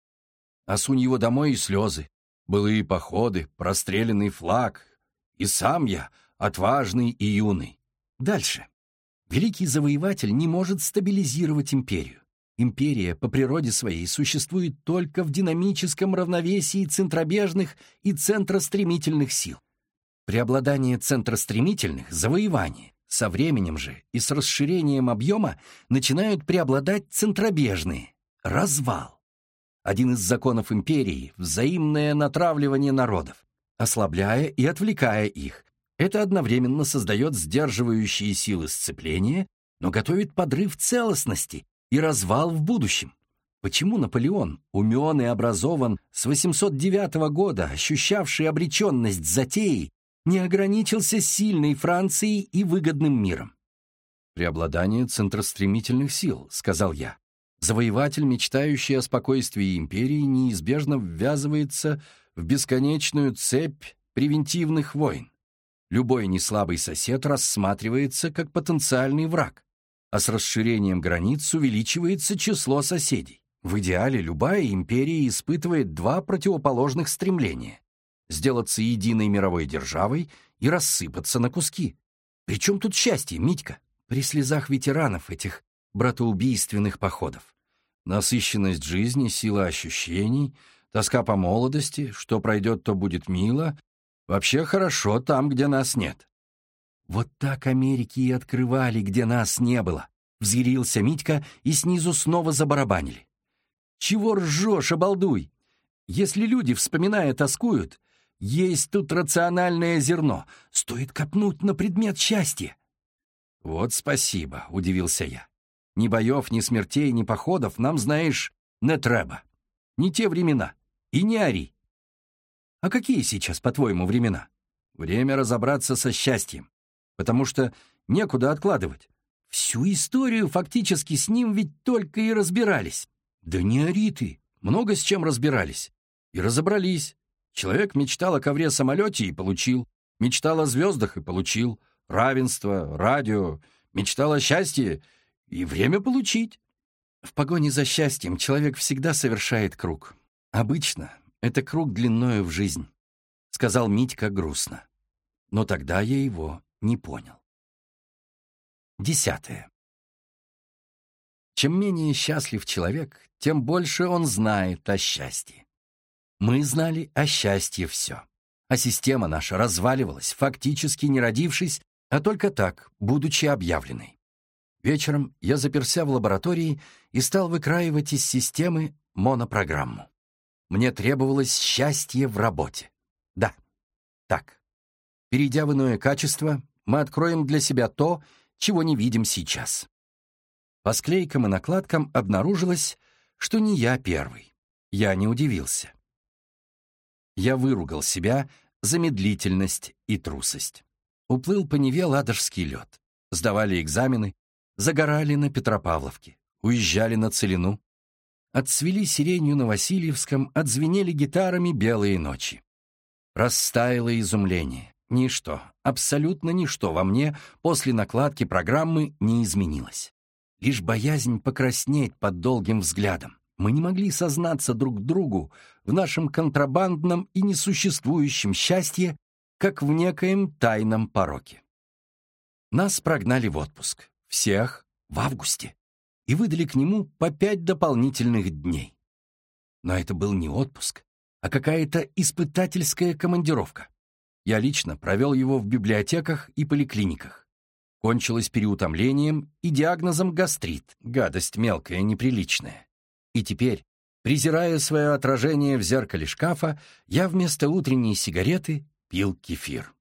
А сунь его домой и слезы. Былые походы, простреленный флаг. И сам я, отважный и юный. Дальше. Великий завоеватель не может стабилизировать империю. Империя по природе своей существует только в динамическом равновесии центробежных и центростремительных сил. Преобладание центростремительных — завоевание. Со временем же и с расширением объема начинают преобладать центробежные — развал. Один из законов империи — взаимное натравливание народов, ослабляя и отвлекая их. Это одновременно создает сдерживающие силы сцепления, но готовит подрыв целостности и развал в будущем. Почему Наполеон, умен и образован, с восемьсот девятого года, ощущавший обреченность затеи, не ограничился сильной Францией и выгодным миром? «Преобладание центростремительных сил», — сказал я. Завоеватель, мечтающий о спокойствии империи, неизбежно ввязывается в бесконечную цепь превентивных войн. Любой неслабый сосед рассматривается как потенциальный враг, а с расширением границ увеличивается число соседей. В идеале любая империя испытывает два противоположных стремления — сделаться единой мировой державой и рассыпаться на куски. Причем тут счастье, Митька? При слезах ветеранов этих братоубийственных походов. Насыщенность жизни, сила ощущений, тоска по молодости, что пройдет, то будет мило. Вообще хорошо там, где нас нет. Вот так Америки и открывали, где нас не было. Взъярился Митька, и снизу снова забарабанили. Чего ржешь, обалдуй? Если люди, вспоминая, тоскуют, есть тут рациональное зерно. Стоит копнуть на предмет счастья. Вот спасибо, удивился я. Ни боев, ни смертей, ни походов нам, знаешь, не треба. Не те времена. И не ори. А какие сейчас, по-твоему, времена? Время разобраться со счастьем. Потому что некуда откладывать. Всю историю фактически с ним ведь только и разбирались. Да не ори ты. Много с чем разбирались. И разобрались. Человек мечтал о ковре-самолете и получил. Мечтал о звездах и получил. Равенство, радио. Мечтал о счастье и время получить. В погоне за счастьем человек всегда совершает круг. Обычно это круг длиною в жизнь, — сказал Митька грустно. Но тогда я его не понял. Десятое. Чем менее счастлив человек, тем больше он знает о счастье. Мы знали о счастье все. А система наша разваливалась, фактически не родившись, а только так, будучи объявленной. Вечером я заперся в лаборатории и стал выкраивать из системы монопрограмму. Мне требовалось счастье в работе. Да, так. Перейдя в иное качество, мы откроем для себя то, чего не видим сейчас. По склейкам и накладкам обнаружилось, что не я первый. Я не удивился. Я выругал себя за медлительность и трусость. Уплыл по Неве ладожский лед. Сдавали экзамены, загорали на Петропавловке, уезжали на Целину. Отцвели сиренью на Васильевском, отзвенели гитарами белые ночи. Растаяло изумление. Ничто, абсолютно ничто во мне после накладки программы не изменилось. Лишь боязнь покраснеть под долгим взглядом. Мы не могли сознаться друг другу в нашем контрабандном и несуществующем счастье, как в некоем тайном пороке. Нас прогнали в отпуск. Всех в августе. И выдали к нему по пять дополнительных дней. Но это был не отпуск, а какая-то испытательская командировка. Я лично провел его в библиотеках и поликлиниках. Кончилось переутомлением и диагнозом гастрит, гадость мелкая, неприличная. И теперь, презирая свое отражение в зеркале шкафа, я вместо утренней сигареты пил кефир.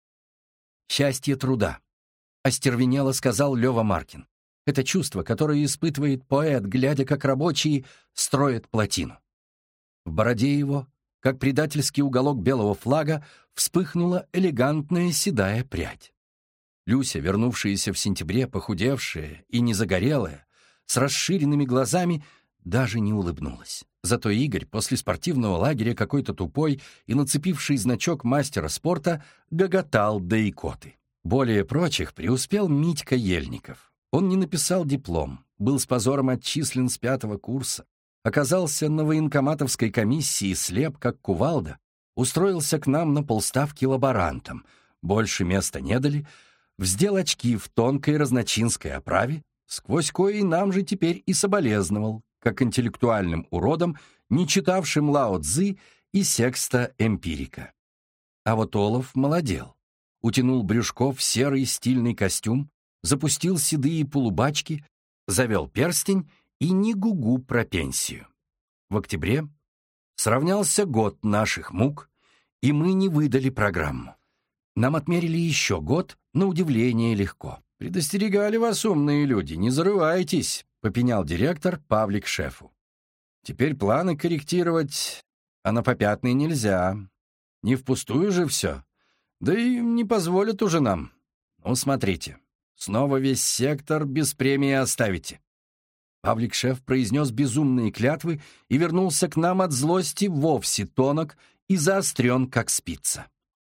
«Счастье труда», — остервенело сказал Лёва Маркин. Это чувство, которое испытывает поэт, глядя, как рабочие строят плотину. В бороде его, как предательский уголок белого флага, вспыхнула элегантная седая прядь. Люся, вернувшаяся в сентябре, похудевшая и не загорелая, с расширенными глазами, даже не улыбнулась. Зато Игорь после спортивного лагеря какой-то тупой и нацепивший значок мастера спорта гоготал до икоты. Более прочих преуспел Митька Ельников. Он не написал диплом, был с позором отчислен с пятого курса, оказался на военкоматовской комиссии слеп, как кувалда, устроился к нам на полставки лаборантом, больше места не дали, вздел очки в тонкой разночинской оправе, сквозь кои нам же теперь и соболезновал, как интеллектуальным уродом, не читавшим Лао Цзы и Секста Эмпирика. А вот Олаф молодел, утянул брюшко в серый стильный костюм, запустил седые полубачки, завел перстень и ни гугу про пенсию. В октябре сравнялся год наших мук, и мы не выдали программу. Нам отмерили еще год, на удивление легко. «Предостерегали вас, умные люди, не зарывайтесь», — попенял директор Павлик шефу. «Теперь планы корректировать, а на попятный нельзя. Не впустую же все. Да и не позволят уже нам. Ну, смотрите. Снова весь сектор без премии оставите». Павлик-шеф произнес безумные клятвы и вернулся к нам от злости вовсе тонок и заострен, как спица.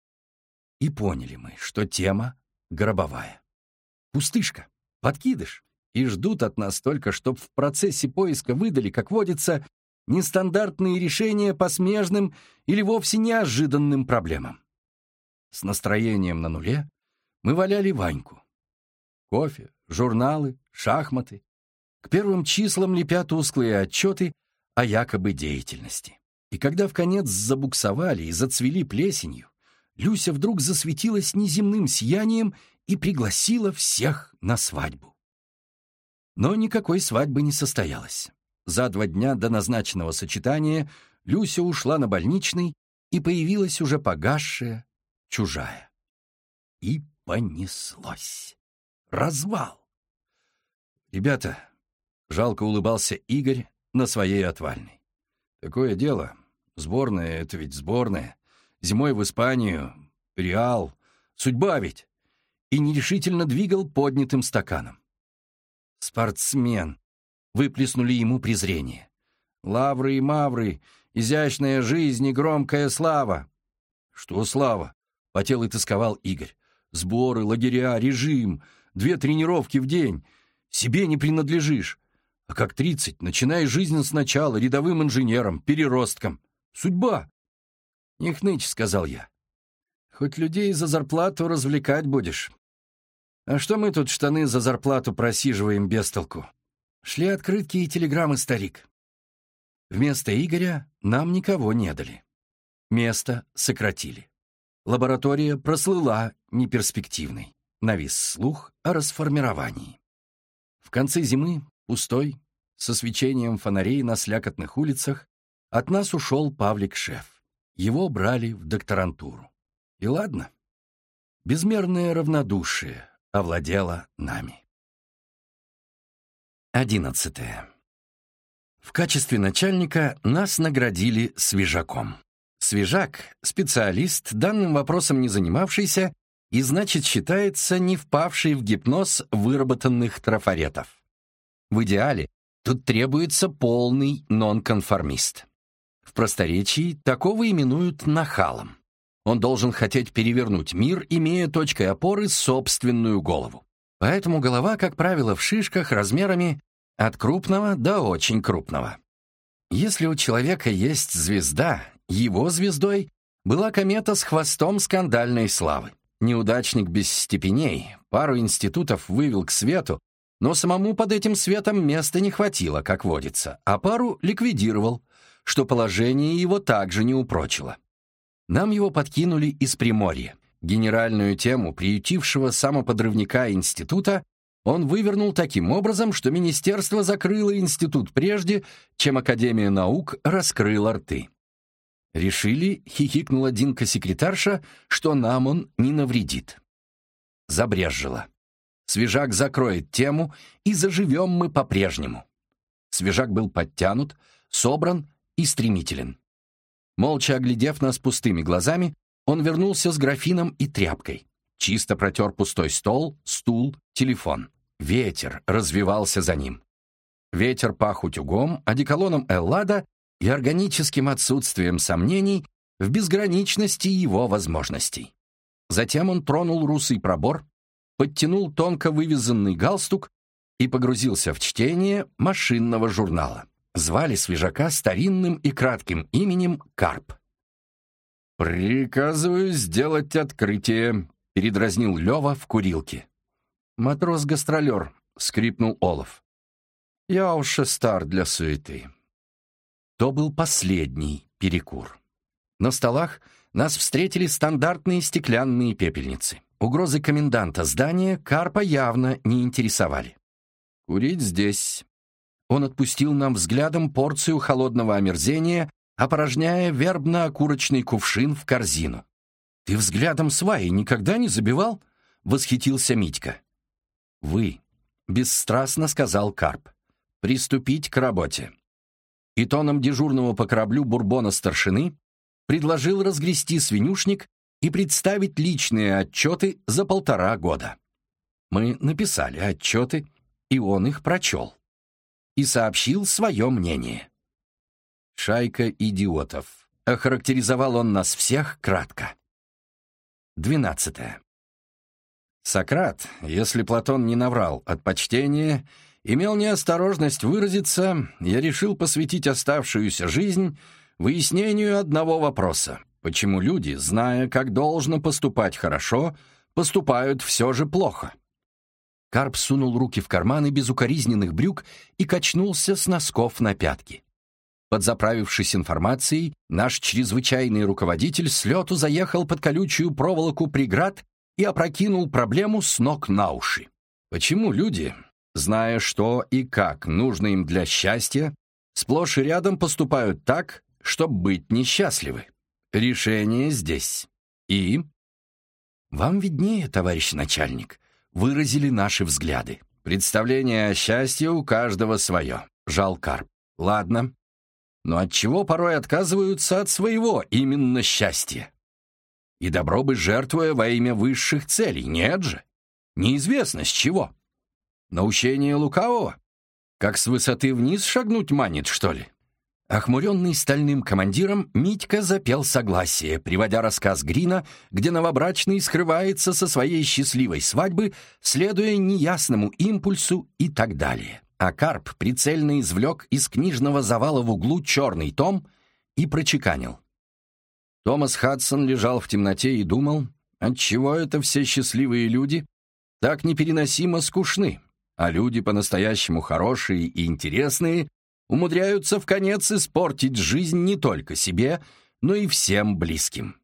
И поняли мы, что тема гробовая. Пустышка, подкидыш, и ждут от нас только, чтоб в процессе поиска выдали, как водится, нестандартные решения по смежным или вовсе неожиданным проблемам. С настроением на нуле мы валяли Ваньку. Кофе, журналы, шахматы. К первым числам лепят тусклые отчеты о якобы деятельности. И когда вконец забуксовали и зацвели плесенью, Люся вдруг засветилась неземным сиянием и пригласила всех на свадьбу. Но никакой свадьбы не состоялось. За два дня до назначенного сочетания Люся ушла на больничный и появилась уже погасшая, чужая. И понеслось. Развал. «Ребята», — жалко улыбался Игорь на своей отвальной, «такое дело. Сборная — это ведь сборная. Зимой в Испанию, Реал. Судьба ведь!» И нерешительно двигал поднятым стаканом. «Спортсмен!» — выплеснули ему презрение. «Лавры и мавры, изящная жизнь и громкая слава!» «Что слава?» — потел и тосковал Игорь. «Сборы, лагеря, режим, две тренировки в день. Себе не принадлежишь. А как тридцать, начинай жизнь сначала, рядовым инженером, переростком. Судьба!» «Не хнычь», — сказал я. «Хоть людей за зарплату развлекать будешь. А что мы тут штаны за зарплату просиживаем без толку?» Шли открытки и телеграммы, старик. Вместо Игоря нам никого не дали. Место сократили. Лаборатория прослыла неперспективной. Навис слух о расформировании. В конце зимы, пустой, со свечением фонарей на слякотных улицах, от нас ушел Павлик-шеф. Его брали в докторантуру. И ладно. Безмерное равнодушие овладело нами. Одиннадцатое. В качестве начальника нас наградили свежаком. Свежак — специалист, данным вопросом не занимавшийся, и, значит, считается не впавший в гипноз выработанных трафаретов. В идеале тут требуется полный нонконформист. В просторечии такого именуют нахалом. Он должен хотеть перевернуть мир, имея точкой опоры собственную голову. Поэтому голова, как правило, в шишках размерами от крупного до очень крупного. Если у человека есть звезда, его звездой была комета с хвостом скандальной славы. Неудачник без степеней, пару институтов вывел к свету, но самому под этим светом места не хватило, как водится, а пару ликвидировал, что положение его также не упрочило. Нам его подкинули из Приморья. Генеральную тему приютившего самоподрывника института он вывернул таким образом, что министерство закрыло институт прежде, чем Академия наук раскрыла рты. Решили, хихикнула Динка-секретарша, что нам он не навредит. Забрезжило. Свежак закроет тему, и заживем мы по-прежнему. Свежак был подтянут, собран и стремителен. Молча оглядев нас пустыми глазами, он вернулся с графином и тряпкой. Чисто протер пустой стол, стул, телефон. Ветер развивался за ним. Ветер пах утюгом, одеколоном Эллада и органическим отсутствием сомнений в безграничности его возможностей. Затем он тронул русый пробор, подтянул тонко вывязанный галстук и погрузился в чтение машинного журнала. Звали свежака старинным и кратким именем Карп. «Приказываю сделать открытие», — передразнил Лёва в курилке. «Матрос-гастролер», — скрипнул Олаф. «Я уж и стар для суеты». То был последний перекур. На столах нас встретили стандартные стеклянные пепельницы. Угрозы коменданта здания Карпа явно не интересовали. «Курить здесь». Он отпустил нам взглядом порцию холодного омерзения, опорожняя вербно-окурочный кувшин в корзину. «Ты взглядом сваи никогда не забивал?» — восхитился Митька. «Вы», — бесстрастно сказал Карп, — «приступить к работе». И тоном дежурного по кораблю бурбона старшины предложил разгрести свинюшник и представить личные отчеты за полтора года. Мы написали отчеты, и он их прочел. И сообщил свое мнение. «Шайка идиотов», — охарактеризовал он нас всех кратко. Двенадцатое. Сократ, если Платон не наврал от почтения, имел неосторожность выразиться, я решил посвятить оставшуюся жизнь выяснению одного вопроса: почему люди, зная, как должно поступать хорошо, поступают все же плохо? Карп сунул руки в карманы безукоризненных брюк и качнулся с носков на пятки. Подзаправившись информацией, наш чрезвычайный руководитель с лету заехал под колючую проволоку преград и опрокинул проблему с ног на уши. Почему люди, зная, что и как нужно им для счастья, сплошь и рядом поступают так, чтобы быть несчастливы? Решение здесь. И... Вам виднее, товарищ начальник, выразили наши взгляды. Представление о счастье у каждого свое, жал Карп. Ладно. Но отчего порой отказываются от своего именно счастья? И добро бы жертвуя во имя высших целей, нет же? Неизвестно с чего. Наущение лукавого? Как с высоты вниз шагнуть манит, что ли? Охмуренный стальным командиром, Митька запел согласие, приводя рассказ Грина, где новобрачный скрывается со своей счастливой свадьбы, следуя неясному импульсу и так далее. А Карп прицельно извлек из книжного завала в углу черный том и прочеканил. Томас Хадсон лежал в темноте и думал, отчего это все счастливые люди так непереносимо скучны, а люди по-настоящему хорошие и интересные умудряются вконец испортить жизнь не только себе, но и всем близким.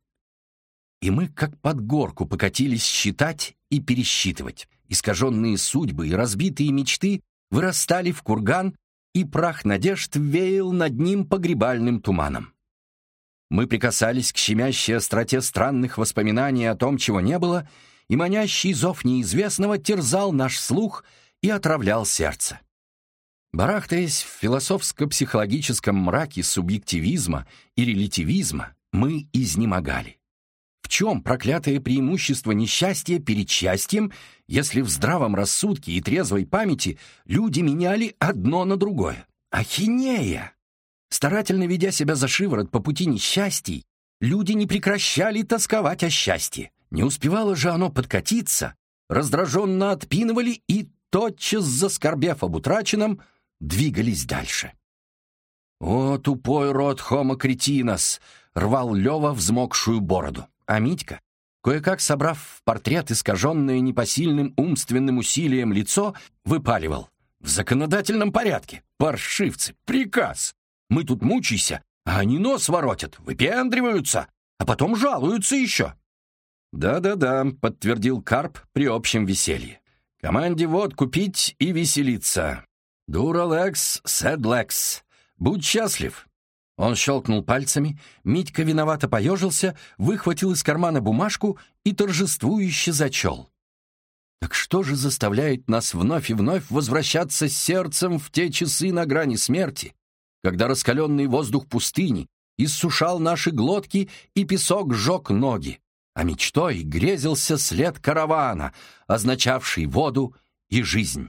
И мы как под горку покатились считать и пересчитывать. Искаженные судьбы и разбитые мечты вырастали в курган, и прах надежд веял над ним погребальным туманом. Мы прикасались к щемящей остроте странных воспоминаний о том, чего не было, и манящий зов неизвестного терзал наш слух и отравлял сердце. Барахтаясь в философско-психологическом мраке субъективизма и релятивизма, мы изнемогали. В чем проклятое преимущество несчастья перед счастьем, если в здравом рассудке и трезвой памяти люди меняли одно на другое? Ахинея! Старательно ведя себя за шиворот по пути несчастий, люди не прекращали тосковать о счастье. Не успевало же оно подкатиться, раздраженно отпинывали и, тотчас заскорбев об утраченном, двигались дальше. «О, тупой род хомо кретинос!» — рвал Лева взмокшую бороду. А Митька, кое-как собрав в портрет искаженное непосильным умственным усилием лицо, выпаливал: «В законодательном порядке, паршивцы, приказ! Мы тут мучайся, а они нос воротят, выпендриваются, а потом жалуются еще!» «Да-да-да», — подтвердил Карп при общем веселье. «Команде водку пить и веселиться. Дуралекс, седлекс. Будь счастлив». Он щелкнул пальцами, Митька виновато поежился, выхватил из кармана бумажку и торжествующе зачел. Так что же заставляет нас вновь и вновь возвращаться с сердцем в те часы на грани смерти, когда раскаленный воздух пустыни иссушал наши глотки и песок сжег ноги, а мечтой грезился след каравана, означавший воду и жизнь?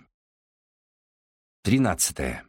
Тринадцатое.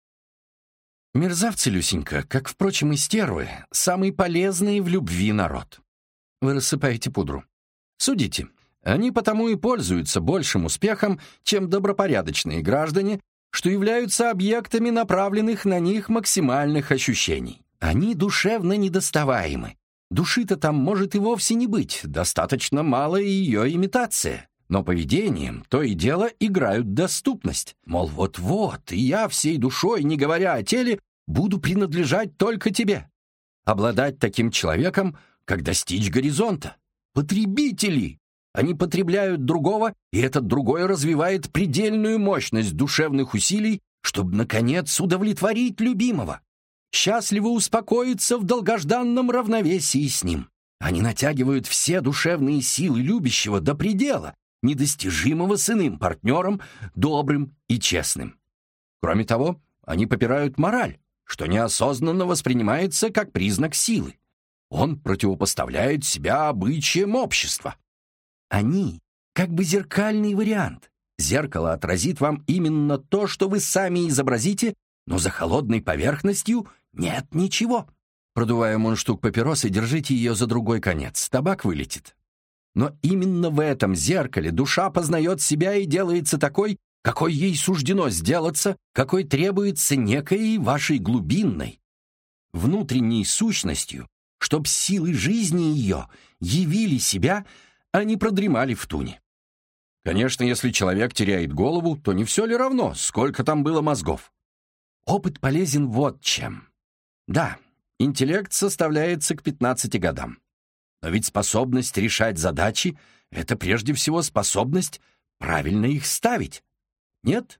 Мерзавцы, Люсенька, как, впрочем, и стервы, самый полезный в любви народ. Вы рассыпаете пудру. Судите, они потому и пользуются большим успехом, чем добропорядочные граждане, что являются объектами направленных на них максимальных ощущений. Они душевно недоставаемы. Души-то там может и вовсе не быть, достаточно мало ее имитация. Но поведением то и дело играют доступность. Мол, вот-вот, и я всей душой, не говоря о теле, буду принадлежать только тебе. Обладать таким человеком, как достичь горизонта. Потребители! Они потребляют другого, и этот другой развивает предельную мощность душевных усилий, чтобы, наконец, удовлетворить любимого. Счастливо успокоиться в долгожданном равновесии с ним. Они натягивают все душевные силы любящего до предела, недостижимого с иным партнером, добрым и честным. Кроме того, они попирают мораль, что неосознанно воспринимается как признак силы. Он противопоставляет себя обычаям общества. Они как бы зеркальный вариант. Зеркало отразит вам именно то, что вы сами изобразите, но за холодной поверхностью нет ничего. Продувая мундштук папиросы, держите ее за другой конец, табак вылетит. Но именно в этом зеркале душа познает себя и делается такой, какой ей суждено сделаться, какой требуется некой вашей глубинной, внутренней сущностью, чтоб силы жизни ее явили себя, а не продремали в туне. Конечно, если человек теряет голову, то не все ли равно, сколько там было мозгов? Опыт полезен вот чем. Да, интеллект составляется к пятнадцати годам. Но ведь способность решать задачи — это прежде всего способность правильно их ставить. Нет?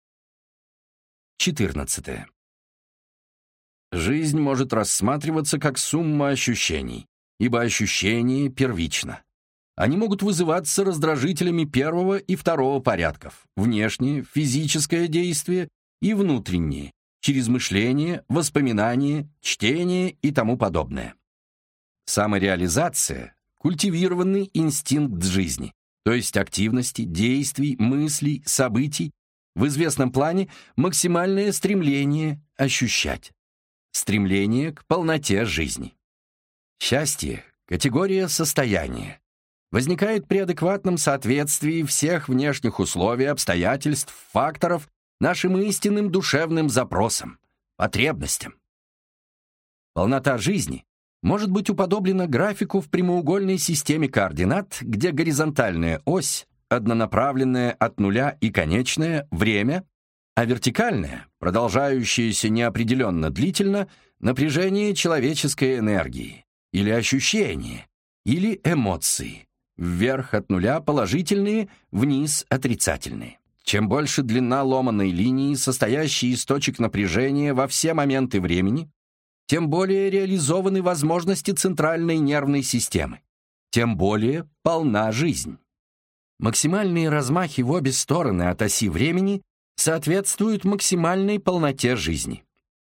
Четырнадцатое. Жизнь может рассматриваться как сумма ощущений, ибо ощущение первично. Они могут вызываться раздражителями первого и второго порядков, внешнее, физическое действие и внутреннее, через мышление, воспоминание, чтение и тому подобное. Самореализация — культивированный инстинкт жизни, то есть активности, действий, мыслей, событий, в известном плане максимальное стремление ощущать. Стремление к полноте жизни. Счастье — категория состояния. Возникает при адекватном соответствии всех внешних условий, обстоятельств, факторов нашим истинным душевным запросам, потребностям. Полнота жизни может быть уподоблена графику в прямоугольной системе координат, где горизонтальная ось, однонаправленная от нуля и конечная, время, а вертикальная, продолжающаяся неопределенно длительно, напряжение человеческой энергии, или ощущения, или эмоции. Вверх от нуля положительные, вниз отрицательные. Чем больше длина ломаной линии, состоящей из точек напряжения во все моменты времени, тем более реализованы возможности центральной нервной системы, тем более полна жизнь. Максимальные размахи в обе стороны от оси времени соответствуют максимальной полноте жизни.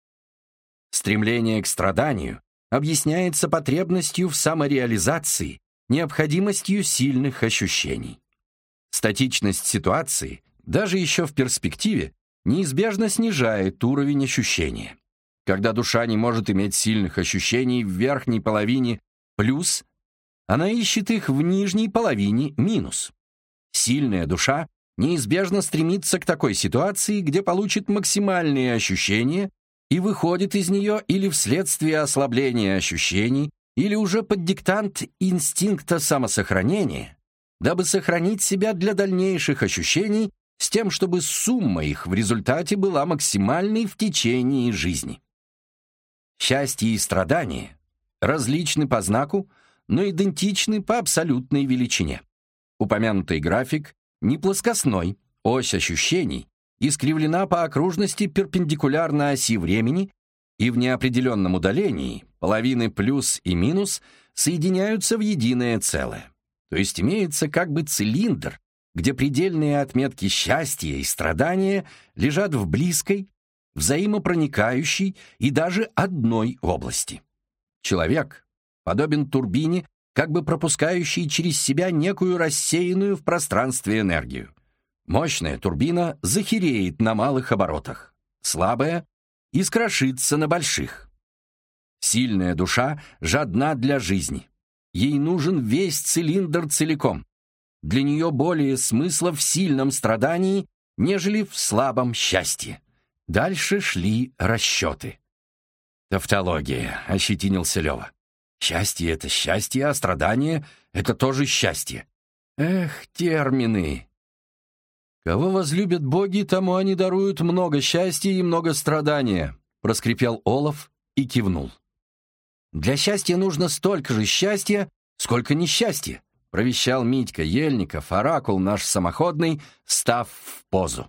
Стремление к страданию объясняется потребностью в самореализации, необходимостью сильных ощущений. Статичность ситуации, даже еще в перспективе, неизбежно снижает уровень ощущения. Когда душа не может иметь сильных ощущений в верхней половине плюс, она ищет их в нижней половине минус. Сильная душа неизбежно стремится к такой ситуации, где получит максимальные ощущения и выходит из нее или вследствие ослабления ощущений, или уже под диктант инстинкта самосохранения, дабы сохранить себя для дальнейших ощущений с тем, чтобы сумма их в результате была максимальной в течение жизни. Счастье и страдания различны по знаку, но идентичны по абсолютной величине. Упомянутый график не плоскостной, ось ощущений искривлена по окружности перпендикулярно оси времени, и в неопределенном удалении половины плюс и минус соединяются в единое целое. То есть имеется как бы цилиндр, где предельные отметки счастья и страдания лежат в близкой, взаимопроникающей и даже одной области. Человек подобен турбине, как бы пропускающей через себя некую рассеянную в пространстве энергию. Мощная турбина захереет на малых оборотах, слабая искрошится на больших. Сильная душа жадна для жизни. Ей нужен весь цилиндр целиком. Для нее более смысла в сильном страдании, нежели в слабом счастье. Дальше шли расчеты. «Тавтология», — ощетинился Лева. «Счастье — это счастье, а страдание — это тоже счастье». Эх, термины! «Кого возлюбят боги, тому они даруют много счастья и много страдания», — проскрипел Олаф и кивнул. «Для счастья нужно столько же счастья, сколько несчастья», — провещал Митька Ельников, оракул наш самоходный, став в позу.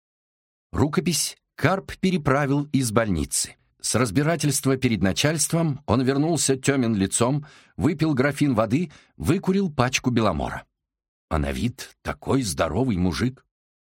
Рукопись Карп переправил из больницы. С разбирательства перед начальством он вернулся темен лицом, выпил графин воды, выкурил пачку беломора. А на вид такой здоровый мужик.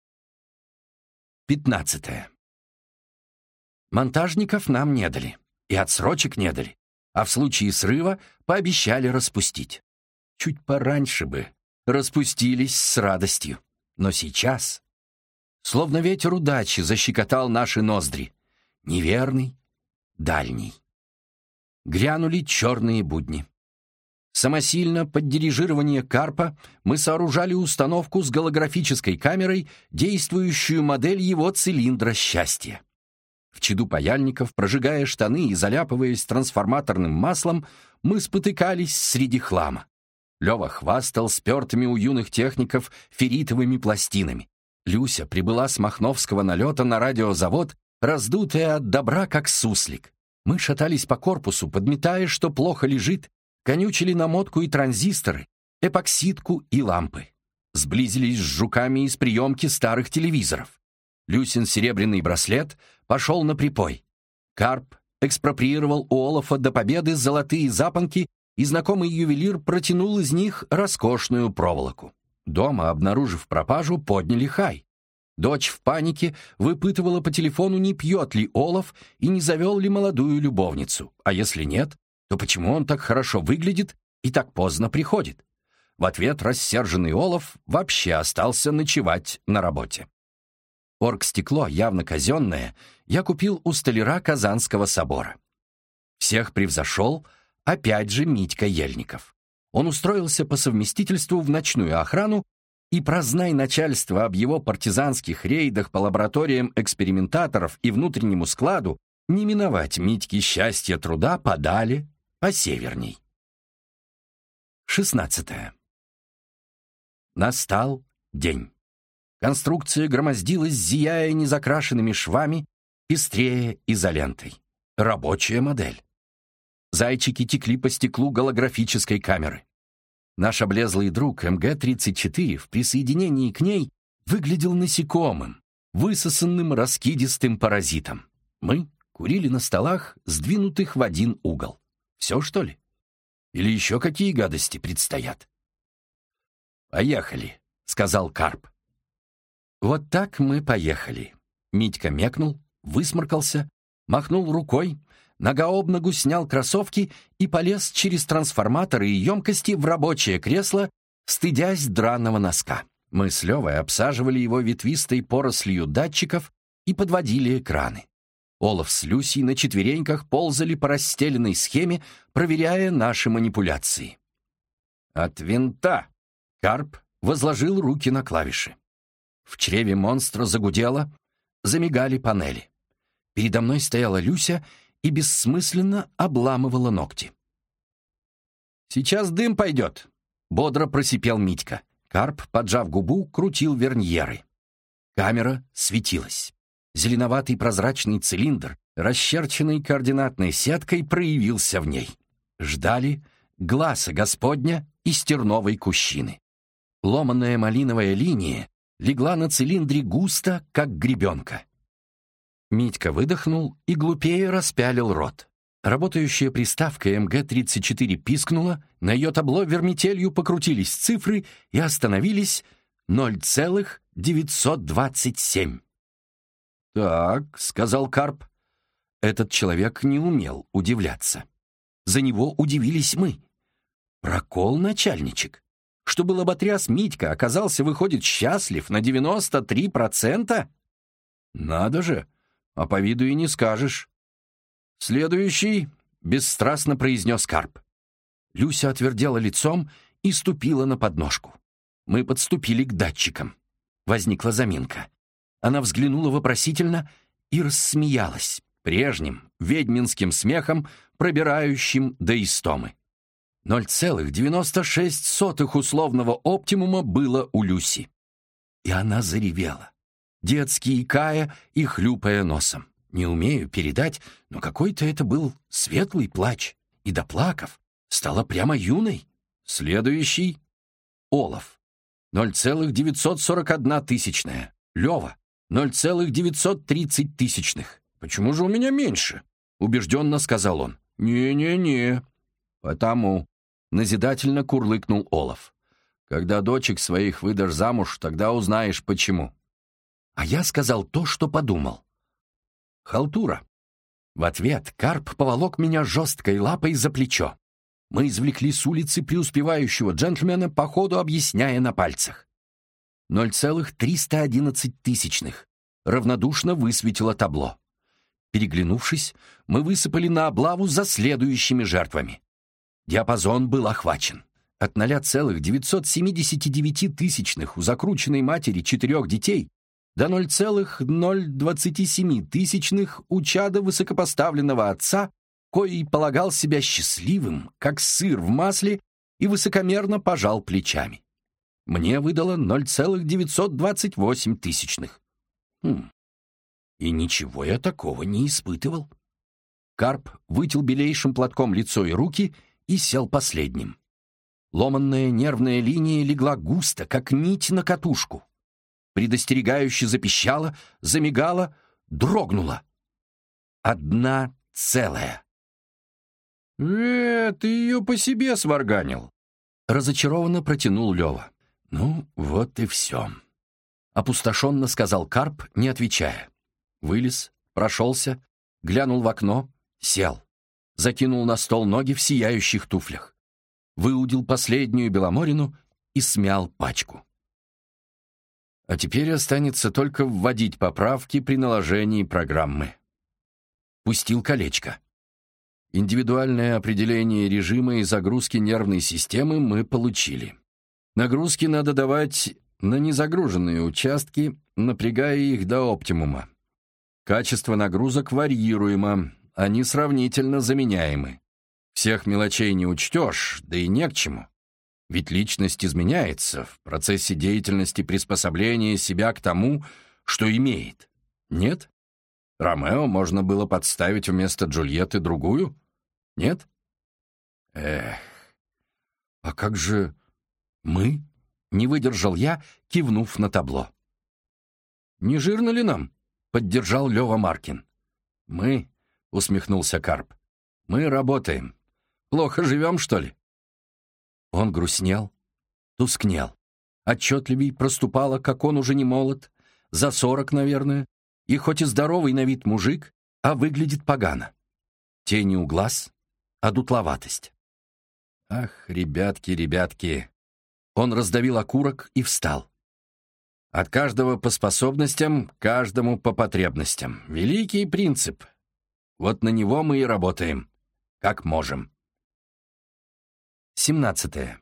Пятнадцатое. Монтажников нам не дали, и отсрочек не дали, а в случае срыва пообещали распустить. Чуть пораньше бы распустились с радостью. Но сейчас, словно ветер удачи, защекотал наши ноздри. Неверный, дальний. Грянули черные будни. Самосильно под дирижирование Карпа мы сооружали установку с голографической камерой, действующую модель его цилиндра счастья. В чаду паяльников, прожигая штаны и заляпываясь трансформаторным маслом, мы спотыкались среди хлама. Лева хвастал спертыми у юных техников ферритовыми пластинами. Люся прибыла с махновского налета на радиозавод, раздутая от добра, как суслик. Мы шатались по корпусу, подметая, что плохо лежит, конючили намотку и транзисторы, эпоксидку и лампы. Сблизились с жуками из приемки старых телевизоров. Люсин серебряный браслет пошел на припой. Карп экспроприировал у Олафа до победы золотые запонки, и знакомый ювелир протянул из них роскошную проволоку. Дома, обнаружив пропажу, подняли хай. Дочь в панике выпытывала по телефону, не пьет ли Олаф и не завел ли молодую любовницу, а если нет, то почему он так хорошо выглядит и так поздно приходит? В ответ рассерженный Олаф вообще остался ночевать на работе. Оргстекло, явно казенное, я купил у столяра Казанского собора. Всех превзошел, опять же, Митька Ельников. Он устроился по совместительству в ночную охрану, и прознай начальство об его партизанских рейдах по лабораториям экспериментаторов и внутреннему складу, не миновать Митьке счастья труда подали посеверней. Шестнадцатое. Настал день. Конструкция громоздилась, зияя незакрашенными швами, пестрее изолентой. Рабочая модель. Зайчики текли по стеклу голографической камеры. Наш облезлый друг эм гэ тридцать четыре в присоединении к ней выглядел насекомым, высосанным раскидистым паразитом. Мы курили на столах, сдвинутых в один угол. Все, что ли? Или еще какие гадости предстоят? «Поехали», сказал Карп. Вот так мы поехали. Митька мекнул, высморкался, махнул рукой, нога об ногу снял кроссовки и полез через трансформаторы и емкости в рабочее кресло, стыдясь драного носка. Мы с Левой обсаживали его ветвистой порослью датчиков и подводили экраны. Олаф с Люсей на четвереньках ползали по расстеленной схеме, проверяя наши манипуляции. «От винта!» — Карп возложил руки на клавиши. В чреве монстра загудело, замигали панели. Передо мной стояла Люся и бессмысленно обламывала ногти. «Сейчас дым пойдет!» — бодро просипел Митька. Карп, поджав губу, крутил верньеры. Камера светилась. Зеленоватый прозрачный цилиндр, расчерченный координатной сеткой, проявился в ней. Ждали гласа Господня из терновой кущины. Ломаная малиновая линия легла на цилиндре густо, как гребенка. Митька выдохнул и глупее распялил рот. Работающая приставка эм гэ тридцать четыре пискнула, на ее табло вермителью покрутились цифры и остановились ноль целых девятьсот двадцать семь. «Так», — сказал Карп. Этот человек не умел удивляться. За него удивились мы. Прокол, начальничек. Чтобы лоботряс Митька оказался, выходит, счастлив на девяносто три процента? Надо же, а по виду и не скажешь. «Следующий», — бесстрастно произнес Карп. Люся отвердела лицом и ступила на подножку. Мы подступили к датчикам. Возникла заминка. Она взглянула вопросительно и рассмеялась прежним ведьминским смехом, пробирающим до истомы. ноль целых девяносто шесть сотых условного оптимума было у Люси. И она заревела, детски икая и хлюпая носом. Не умею передать, но какой-то это был светлый плач. И, доплакав, стала прямо юной. Следующий — Олаф. ноль целых девятьсот сорок одна тысячная. Лева. ноль целых девятьсот тридцать тысячных. «Почему же у меня меньше?» — убежденно сказал он. «Не-не-не». «Потому», — назидательно курлыкнул Олаф. «Когда дочек своих выдашь замуж, тогда узнаешь, почему». А я сказал то, что подумал. «Халтура». В ответ Карп поволок меня жесткой лапой за плечо. Мы извлекли с улицы преуспевающего джентльмена, по ходу объясняя на пальцах. ноль целых триста одиннадцать тысячных. Равнодушно высветило табло. Переглянувшись, мы высыпали на облаву за следующими жертвами. Диапазон был охвачен. От ноль целых девятьсот семьдесят девять тысячных у закрученной матери четырех детей до ноль целых двадцать семь тысячных у чада высокопоставленного отца, коий полагал себя счастливым, как сыр в масле, и высокомерно пожал плечами. Мне выдало ноль целых девятьсот двадцать восемь тысячных. Хм. И ничего я такого не испытывал. Карп вытел белейшим платком лицо и руки и сел последним. Ломанная нервная линия легла густо, как нить на катушку. Предостерегающе запищала, замигала, дрогнула. Одна целая. «Э, ты ее по себе сварганил», — разочарованно протянул Лева. «Ну, вот и все», — опустошенно сказал Карп, не отвечая. Вылез, прошелся, глянул в окно, сел. Закинул на стол ноги в сияющих туфлях. Выудил последнюю беломорину и смял пачку. А теперь останется только вводить поправки при наложении программы. Пустил колечко. Индивидуальное определение режима и загрузки нервной системы мы получили. Нагрузки надо давать на незагруженные участки, напрягая их до оптимума. Качество нагрузок варьируемо, они сравнительно заменяемы. Всех мелочей не учтешь, да и не к чему. Ведь личность изменяется в процессе деятельности приспособления себя к тому, что имеет. Нет? Ромео можно было подставить вместо Джульетты другую? Нет? Эх, а как же мы? Не выдержал я, кивнув на табло. Не жирно ли нам? Поддержал Лева Маркин. Мы, усмехнулся Карп, мы работаем. Плохо живем, что ли? Он грустнел, тускнел. Отчетливей проступало, как он уже не молод, за сорок, наверное, и хоть и здоровый на вид мужик, а выглядит погано. Тени у глаз, а дутловатость. Ах, ребятки, ребятки. Он раздавил окурок и встал. От каждого по способностям, каждому по потребностям. Великий принцип. Вот на него мы и работаем, как можем. семнадцатое.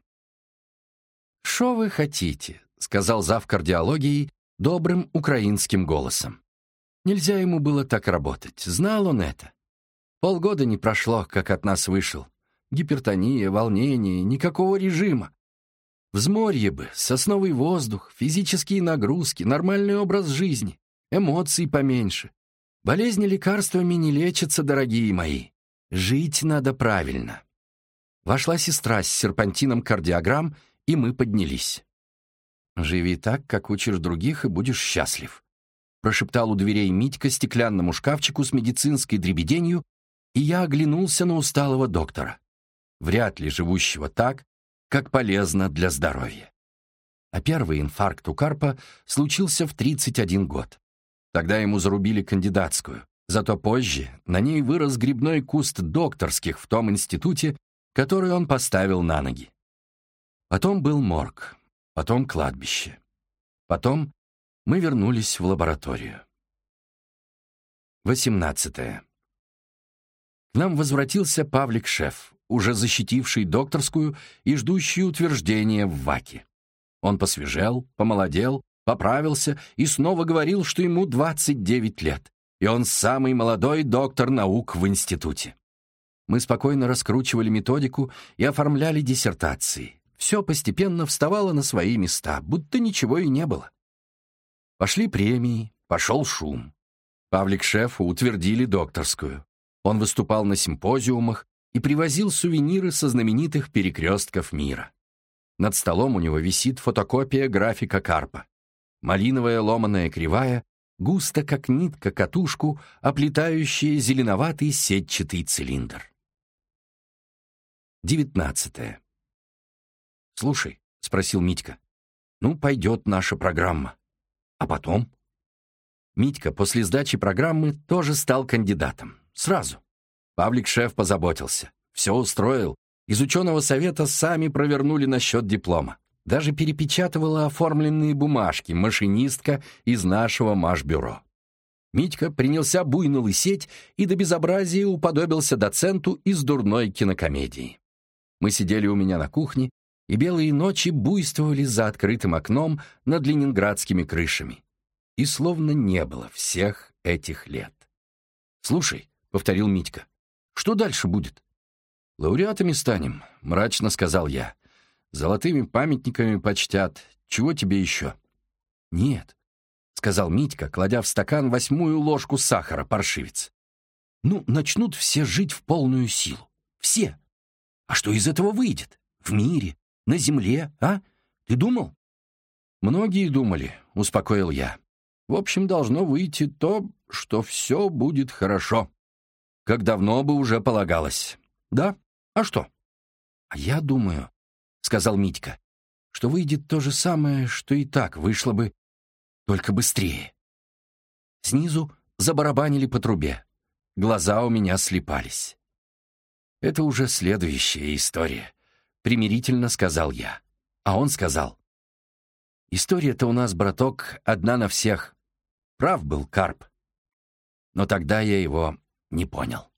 «Шо вы хотите?» — сказал зав. Кардиологии добрым украинским голосом. Нельзя ему было так работать, знал он это. Полгода не прошло, как от нас вышел. Гипертония, волнение, никакого режима. Взморье бы, сосновый воздух, физические нагрузки, нормальный образ жизни, эмоций поменьше. Болезни лекарствами не лечатся, дорогие мои. Жить надо правильно. Вошла сестра с серпантином кардиограмм, и мы поднялись. «Живи так, как учишь других, и будешь счастлив», прошептал у дверей Митька стеклянному шкафчику с медицинской дребеденью, и я оглянулся на усталого доктора, вряд ли живущего так, как полезно для здоровья. А первый инфаркт у Карпа случился в тридцать один год. Тогда ему зарубили кандидатскую, зато позже на ней вырос грибной куст докторских в том институте, который он поставил на ноги. Потом был морг, потом кладбище. Потом мы вернулись в лабораторию. восемнадцатое. К нам возвратился Павлик-шеф, уже защитивший докторскую и ждущий утверждения в ВАКе. Он посвежел, помолодел, поправился и снова говорил, что ему двадцать девять лет, и он самый молодой доктор наук в институте. Мы спокойно раскручивали методику и оформляли диссертации. Все постепенно вставало на свои места, будто ничего и не было. Пошли премии, пошел шум. Павлик-шефу утвердили докторскую. Он выступал на симпозиумах и привозил сувениры со знаменитых перекрестков мира. Над столом у него висит фотокопия графика Карпа. Малиновая ломаная кривая, густо как нитка катушку, оплетающая зеленоватый сетчатый цилиндр. девятнадцатое. «Слушай», — спросил Митька, — «ну, пойдет наша программа. А потом?» Митька после сдачи программы тоже стал кандидатом. Сразу. Павлик-шеф позаботился. Все устроил. Из ученого совета сами провернули насчет диплома. Даже перепечатывала оформленные бумажки машинистка из нашего машбюро. Митька принялся буйно лысеть и до безобразия уподобился доценту из дурной кинокомедии. Мы сидели у меня на кухне, и белые ночи буйствовали за открытым окном над ленинградскими крышами. И словно не было всех этих лет. «Слушай», — повторил Митька, — «что дальше будет?» «Лауреатами станем», — мрачно сказал я. «Золотыми памятниками почтят. Чего тебе еще?» «Нет», — сказал Митька, кладя в стакан восьмую ложку сахара, паршивец. «Ну, начнут все жить в полную силу. Все. А что из этого выйдет? В мире? На земле, а? Ты думал?» «Многие думали», — успокоил я. «В общем, должно выйти то, что все будет хорошо. Как давно бы уже полагалось. Да? А что?» «А я думаю», — сказал Митька, «что выйдет то же самое, что и так вышло бы, только быстрее». Снизу забарабанили по трубе. Глаза у меня слипались. «Это уже следующая история», — примирительно сказал я. А он сказал: «История-то у нас, браток, одна на всех. Прав был Карп». Но тогда я его не понял.